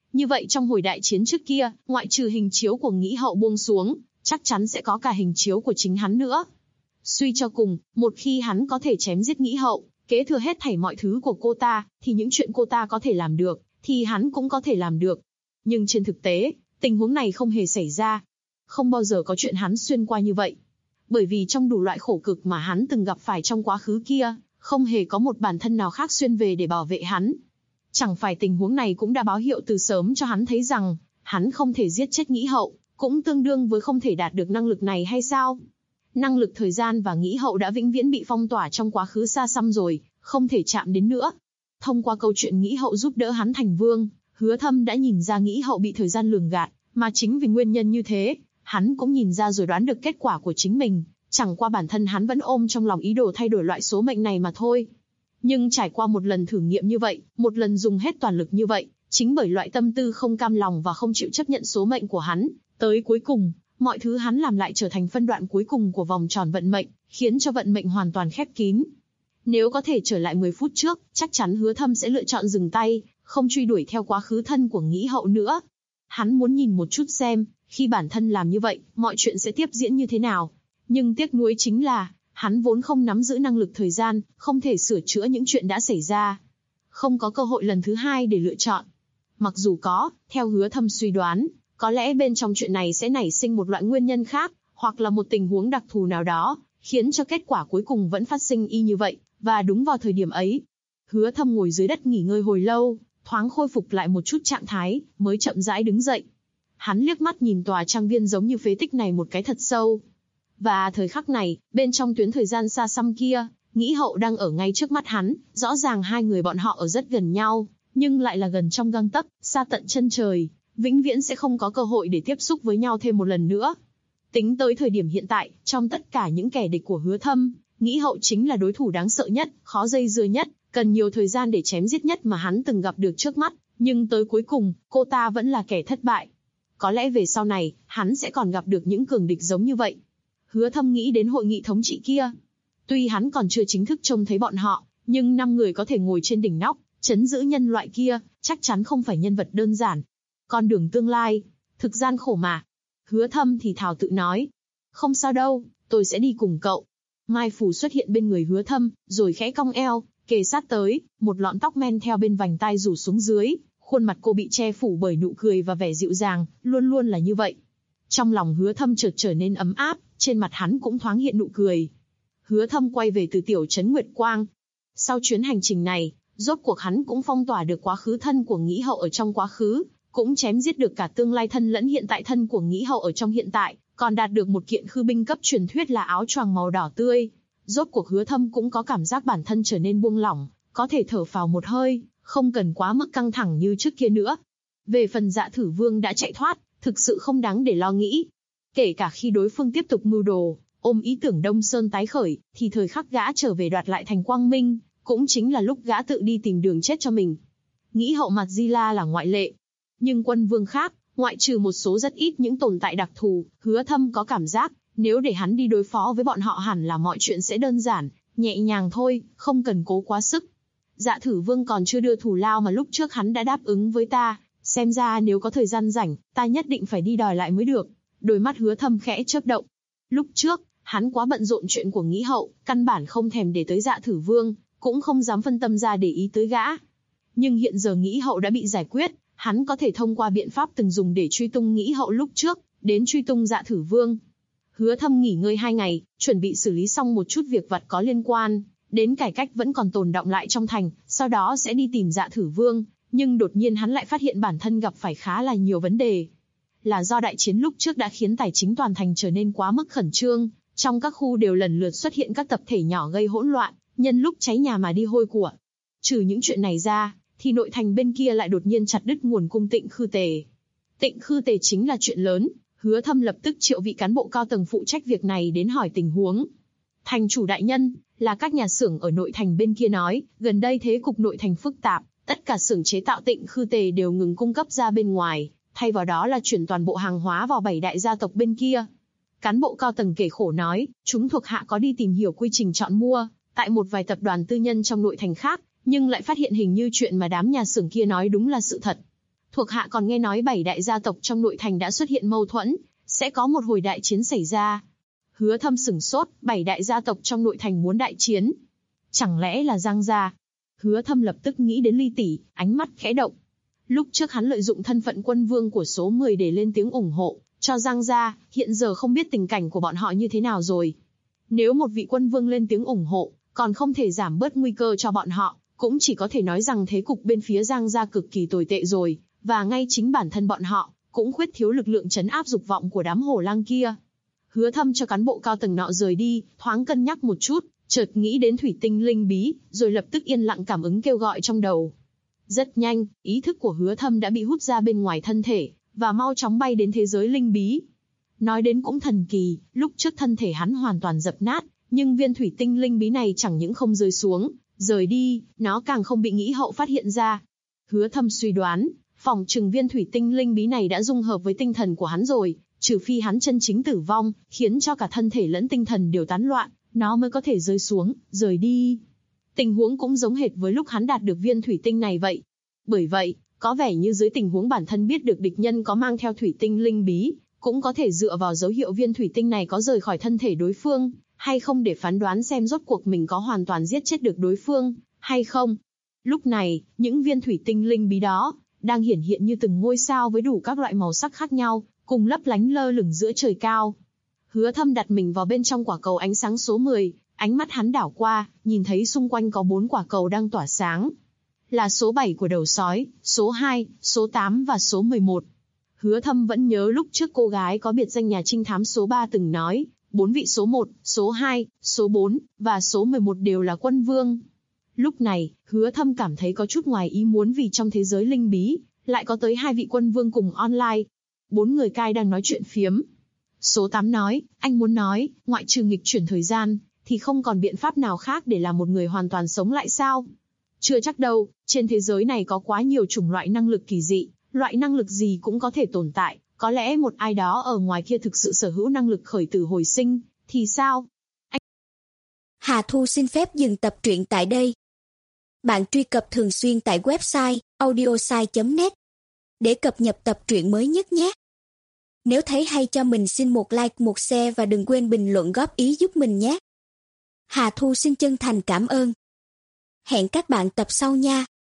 Như vậy trong hồi đại chiến trước kia, ngoại trừ hình chiếu của Nghĩ Hậu buông xuống, chắc chắn sẽ có cả hình chiếu của chính hắn nữa. Suy cho cùng, một khi hắn có thể chém giết Nghĩ Hậu, kế thừa hết thảy mọi thứ của cô ta, thì những chuyện cô ta có thể làm được, thì hắn cũng có thể làm được. Nhưng trên thực tế, tình huống này không hề xảy ra. Không bao giờ có chuyện hắn xuyên qua như vậy. Bởi vì trong đủ loại khổ cực mà hắn từng gặp phải trong quá khứ kia, không hề có một bản thân nào khác xuyên về để bảo vệ hắn. Chẳng phải tình huống này cũng đã báo hiệu từ sớm cho hắn thấy rằng, hắn không thể giết chết Nghĩ Hậu, cũng tương đương với không thể đạt được năng lực này hay sao? Năng lực thời gian và Nghĩ Hậu đã vĩnh viễn bị phong tỏa trong quá khứ xa xăm rồi, không thể chạm đến nữa. Thông qua câu chuyện Nghĩ Hậu giúp đỡ hắn thành vương, Hứa Thâm đã nhìn ra Nghĩ Hậu bị thời gian lường gạt, mà chính vì nguyên nhân như thế, hắn cũng nhìn ra rồi đoán được kết quả của chính mình, chẳng qua bản thân hắn vẫn ôm trong lòng ý đồ thay đổi loại số mệnh này mà thôi. Nhưng trải qua một lần thử nghiệm như vậy, một lần dùng hết toàn lực như vậy, chính bởi loại tâm tư không cam lòng và không chịu chấp nhận số mệnh của hắn, tới cuối cùng, mọi thứ hắn làm lại trở thành phân đoạn cuối cùng của vòng tròn vận mệnh, khiến cho vận mệnh hoàn toàn khép kín. Nếu có thể trở lại 10 phút trước, chắc chắn Hứa Thâm sẽ lựa chọn dừng tay, không truy đuổi theo quá khứ thân của Nghĩ Hậu nữa. Hắn muốn nhìn một chút xem, khi bản thân làm như vậy, mọi chuyện sẽ tiếp diễn như thế nào. Nhưng tiếc nuối chính là, hắn vốn không nắm giữ năng lực thời gian, không thể sửa chữa những chuyện đã xảy ra. Không có cơ hội lần thứ hai để lựa chọn. Mặc dù có, theo Hứa Thâm suy đoán, có lẽ bên trong chuyện này sẽ nảy sinh một loại nguyên nhân khác, hoặc là một tình huống đặc thù nào đó, khiến cho kết quả cuối cùng vẫn phát sinh y như vậy, và đúng vào thời điểm ấy. Hứa Thâm ngồi dưới đất nghỉ ngơi hồi lâu, thoáng khôi phục lại một chút trạng thái, mới chậm rãi đứng dậy. Hắn liếc mắt nhìn tòa trang viên giống như phế tích này một cái thật sâu. Và thời khắc này, bên trong tuyến thời gian xa xăm kia, Nghĩ Hậu đang ở ngay trước mắt hắn, rõ ràng hai người bọn họ ở rất gần nhau, nhưng lại là gần trong gang tấc, xa tận chân trời, vĩnh viễn sẽ không có cơ hội để tiếp xúc với nhau thêm một lần nữa. Tính tới thời điểm hiện tại, trong tất cả những kẻ địch của Hứa Thâm, Nghĩ Hậu chính là đối thủ đáng sợ nhất, khó dây dưa nhất, cần nhiều thời gian để chém giết nhất mà hắn từng gặp được trước mắt, nhưng tới cuối cùng, cô ta vẫn là kẻ thất bại. Có lẽ về sau này, hắn sẽ còn gặp được những cường địch giống như vậy. Hứa Thâm nghĩ đến hội nghị thống trị kia. Tuy hắn còn chưa chính thức trông thấy bọn họ, nhưng 5 người có thể ngồi trên đỉnh nóc, trấn giữ nhân loại kia, chắc chắn không phải nhân vật đơn giản. Con đường tương lai, thực gian khổ mà. Hứa Thâm thì thào tự nói. Không sao đâu, tôi sẽ đi cùng cậu. Mai Phù xuất hiện bên người Hứa Thâm, rồi khẽ cong eo, kề sát tới, một lọn tóc men theo bên vành tai rủ xuống dưới, khuôn mặt cô bị che phủ bởi nụ cười và vẻ dịu dàng, luôn luôn là như vậy. Trong lòng Hứa Thâm chợt trở nên ấm áp, trên mặt hắn cũng thoáng hiện nụ cười. Hứa Thâm quay về từ tiểu trấn Nguyệt Quang. Sau chuyến hành trình này, rốt cuộc hắn cũng phong tỏa được quá khứ thân của Nghĩ Hậu ở trong quá khứ, cũng chém giết được cả tương lai thân lẫn hiện tại thân của Nghĩ Hậu ở trong hiện tại, còn đạt được một kiện khư binh cấp truyền thuyết là áo choàng màu đỏ tươi. Rốt cuộc Hứa Thâm cũng có cảm giác bản thân trở nên buông lỏng, có thể thở phào một hơi, không cần quá mức căng thẳng như trước kia nữa. Về phần Dạ Thử Vương đã chạy thoát, thực sự không đáng để lo nghĩ. Kể cả khi đối phương tiếp tục mưu đồ, ôm ý tưởng Đông Sơn tái khởi, thì thời khắc gã trở về đoạt lại thành Quang Minh, cũng chính là lúc gã tự đi tìm đường chết cho mình. Nghĩ Hậu Mạt Di La là ngoại lệ. Nhưng quân vương khác, ngoại trừ một số rất ít những tồn tại đặc thù, Hứa Thâm có cảm giác, nếu để hắn đi đối phó với bọn họ hẳn là mọi chuyện sẽ đơn giản, nhẹ nhàng thôi, không cần cố quá sức. Dạ Thử Vương còn chưa đưa thù lao mà lúc trước hắn đã đáp ứng với ta, xem ra nếu có thời gian rảnh, ta nhất định phải đi đòi lại mới được. Đôi mắt Hứa Thâm khẽ chớp động. Lúc trước, hắn quá bận rộn chuyện của Nghĩ Hậu, căn bản không thèm để tới Dạ Thử Vương, cũng không dám phân tâm ra để ý tới gã. Nhưng hiện giờ Nghĩ Hậu đã bị giải quyết, hắn có thể thông qua biện pháp từng dùng để truy tung Nghĩ Hậu lúc trước, đến truy tung Dạ Thử Vương. Hứa Thâm nghỉ ngơi 2 ngày, chuẩn bị xử lý xong một chút việc vặt có liên quan đến cải cách vẫn còn tồn đọng lại trong thành, sau đó sẽ đi tìm Dạ Thử Vương, nhưng đột nhiên hắn lại phát hiện bản thân gặp phải khá là nhiều vấn đề. Là do đại chiến lúc trước đã khiến tài chính toàn thành trở nên quá mức khẩn trương, trong các khu đều lần lượt xuất hiện các tập thể nhỏ gây hỗn loạn, nhân lúc cháy nhà mà đi hôi của. Trừ những chuyện này ra, thì nội thành bên kia lại đột nhiên chặt đứt nguồn cung Tịnh Khư Tề. Tịnh Khư Tề chính là chuyện lớn, Hứa Thâm lập tức triệu vị cán bộ cao tầng phụ trách việc này đến hỏi tình huống. Thành chủ đại nhân, là các nhà xưởng ở nội thành bên kia nói, gần đây thế cục nội thành phức tạp, tất cả xưởng chế tạo Tịnh Khư Tề đều ngừng cung cấp ra bên ngoài, thay vào đó là chuyển toàn bộ hàng hóa vào 7 đại gia tộc bên kia. Cán bộ cao tầng kể khổ nói, chúng thuộc hạ có đi tìm hiểu quy trình chọn mua, tại một vài tập đoàn tư nhân trong nội thành khác, nhưng lại phát hiện hình như chuyện mà đám nhà xưởng kia nói đúng là sự thật. Thuộc hạ còn nghe nói 7 đại gia tộc trong nội thành đã xuất hiện mâu thuẫn, sẽ có một hồi đại chiến xảy ra. Hứa Thâm sửng sốt, 7 đại gia tộc trong nội thành muốn đại chiến. Chẳng lẽ là Giang gia? Hứa Thâm lập tức nghĩ đến Ly tỷ, ánh mắt khẽ động. Lúc trước hắn lợi dụng thân phận quân vương của số 10 để lên tiếng ủng hộ cho Giang gia, hiện giờ không biết tình cảnh của bọn họ như thế nào rồi. Nếu một vị quân vương lên tiếng ủng hộ, còn không thể giảm bớt nguy cơ cho bọn họ, cũng chỉ có thể nói rằng thế cục bên phía Giang gia cực kỳ tồi tệ rồi, và ngay chính bản thân bọn họ cũng khuyết thiếu lực lượng trấn áp dục vọng của đám hổ lang kia. Hứa Thâm cho cán bộ cao tầng nọ rời đi, thoáng cân nhắc một chút, chợt nghĩ đến thủy tinh linh bí, rồi lập tức yên lặng cảm ứng kêu gọi trong đầu. Rất nhanh, ý thức của Hứa Thâm đã bị hút ra bên ngoài thân thể, và mau chóng bay đến thế giới linh bí. Nói đến cũng thần kỳ, lúc trước thân thể hắn hoàn toàn dập nát, nhưng viên thủy tinh linh bí này chẳng những không rơi xuống, rời đi, nó càng không bị nghĩ hậu phát hiện ra. Hứa Thâm suy đoán, phỏng chừng viên thủy tinh linh bí này đã dung hợp với tinh thần của hắn rồi, trừ phi hắn chân chính tử vong, khiến cho cả thân thể lẫn tinh thần đều tán loạn, nó mới có thể rơi xuống, rời đi. Tình huống cũng giống hệt với lúc hắn đạt được viên thủy tinh này vậy. Bởi vậy, có vẻ như dưới tình huống bản thân biết được địch nhân có mang theo thủy tinh linh bí, cũng có thể dựa vào dấu hiệu viên thủy tinh này có rời khỏi thân thể đối phương, hay không để phán đoán xem rốt cuộc mình có hoàn toàn giết chết được đối phương, hay không. Lúc này, những viên thủy tinh linh bí đó, đang hiển hiện như từng ngôi sao với đủ các loại màu sắc khác nhau, cùng lấp lánh lơ lửng giữa trời cao. Hứa Thâm đặt mình vào bên trong quả cầu ánh sáng số 10, ánh mắt hắn đảo qua, nhìn thấy xung quanh có 4 quả cầu đang tỏa sáng. Là số 7 của đầu sói, số 2, số 8 và số 11. Hứa Thâm vẫn nhớ lúc trước cô gái có biệt danh nhà trinh thám số 3 từng nói, 4 vị số 1, số 2, số 4 và số 11 đều là quân vương. Lúc này, Hứa Thâm cảm thấy có chút ngoài ý muốn vì trong thế giới linh bí, lại có tới 2 vị quân vương cùng online. 4 người cai đang nói chuyện phiếm. Số 8 nói, anh muốn nói, ngoại trừ nghịch chuyển thời gian, thì không còn biện pháp nào khác để làm một người hoàn toàn sống lại sao? Chưa chắc đâu, trên thế giới này có quá nhiều chủng loại năng lực kỳ dị, loại năng lực gì cũng có thể tồn tại, có lẽ một ai đó ở ngoài kia thực sự sở hữu năng lực khởi tử hồi sinh, thì sao? Hà Thu xin phép dừng tập truyện tại đây. Bạn truy cập thường xuyên tại website audiosai.net để cập nhật tập truyện mới nhất nhé. Nếu thấy hay cho mình xin một like, một share và đừng quên bình luận góp ý giúp mình nhé. Hà Thu xin chân thành cảm ơn. Hẹn các bạn tập sau nha.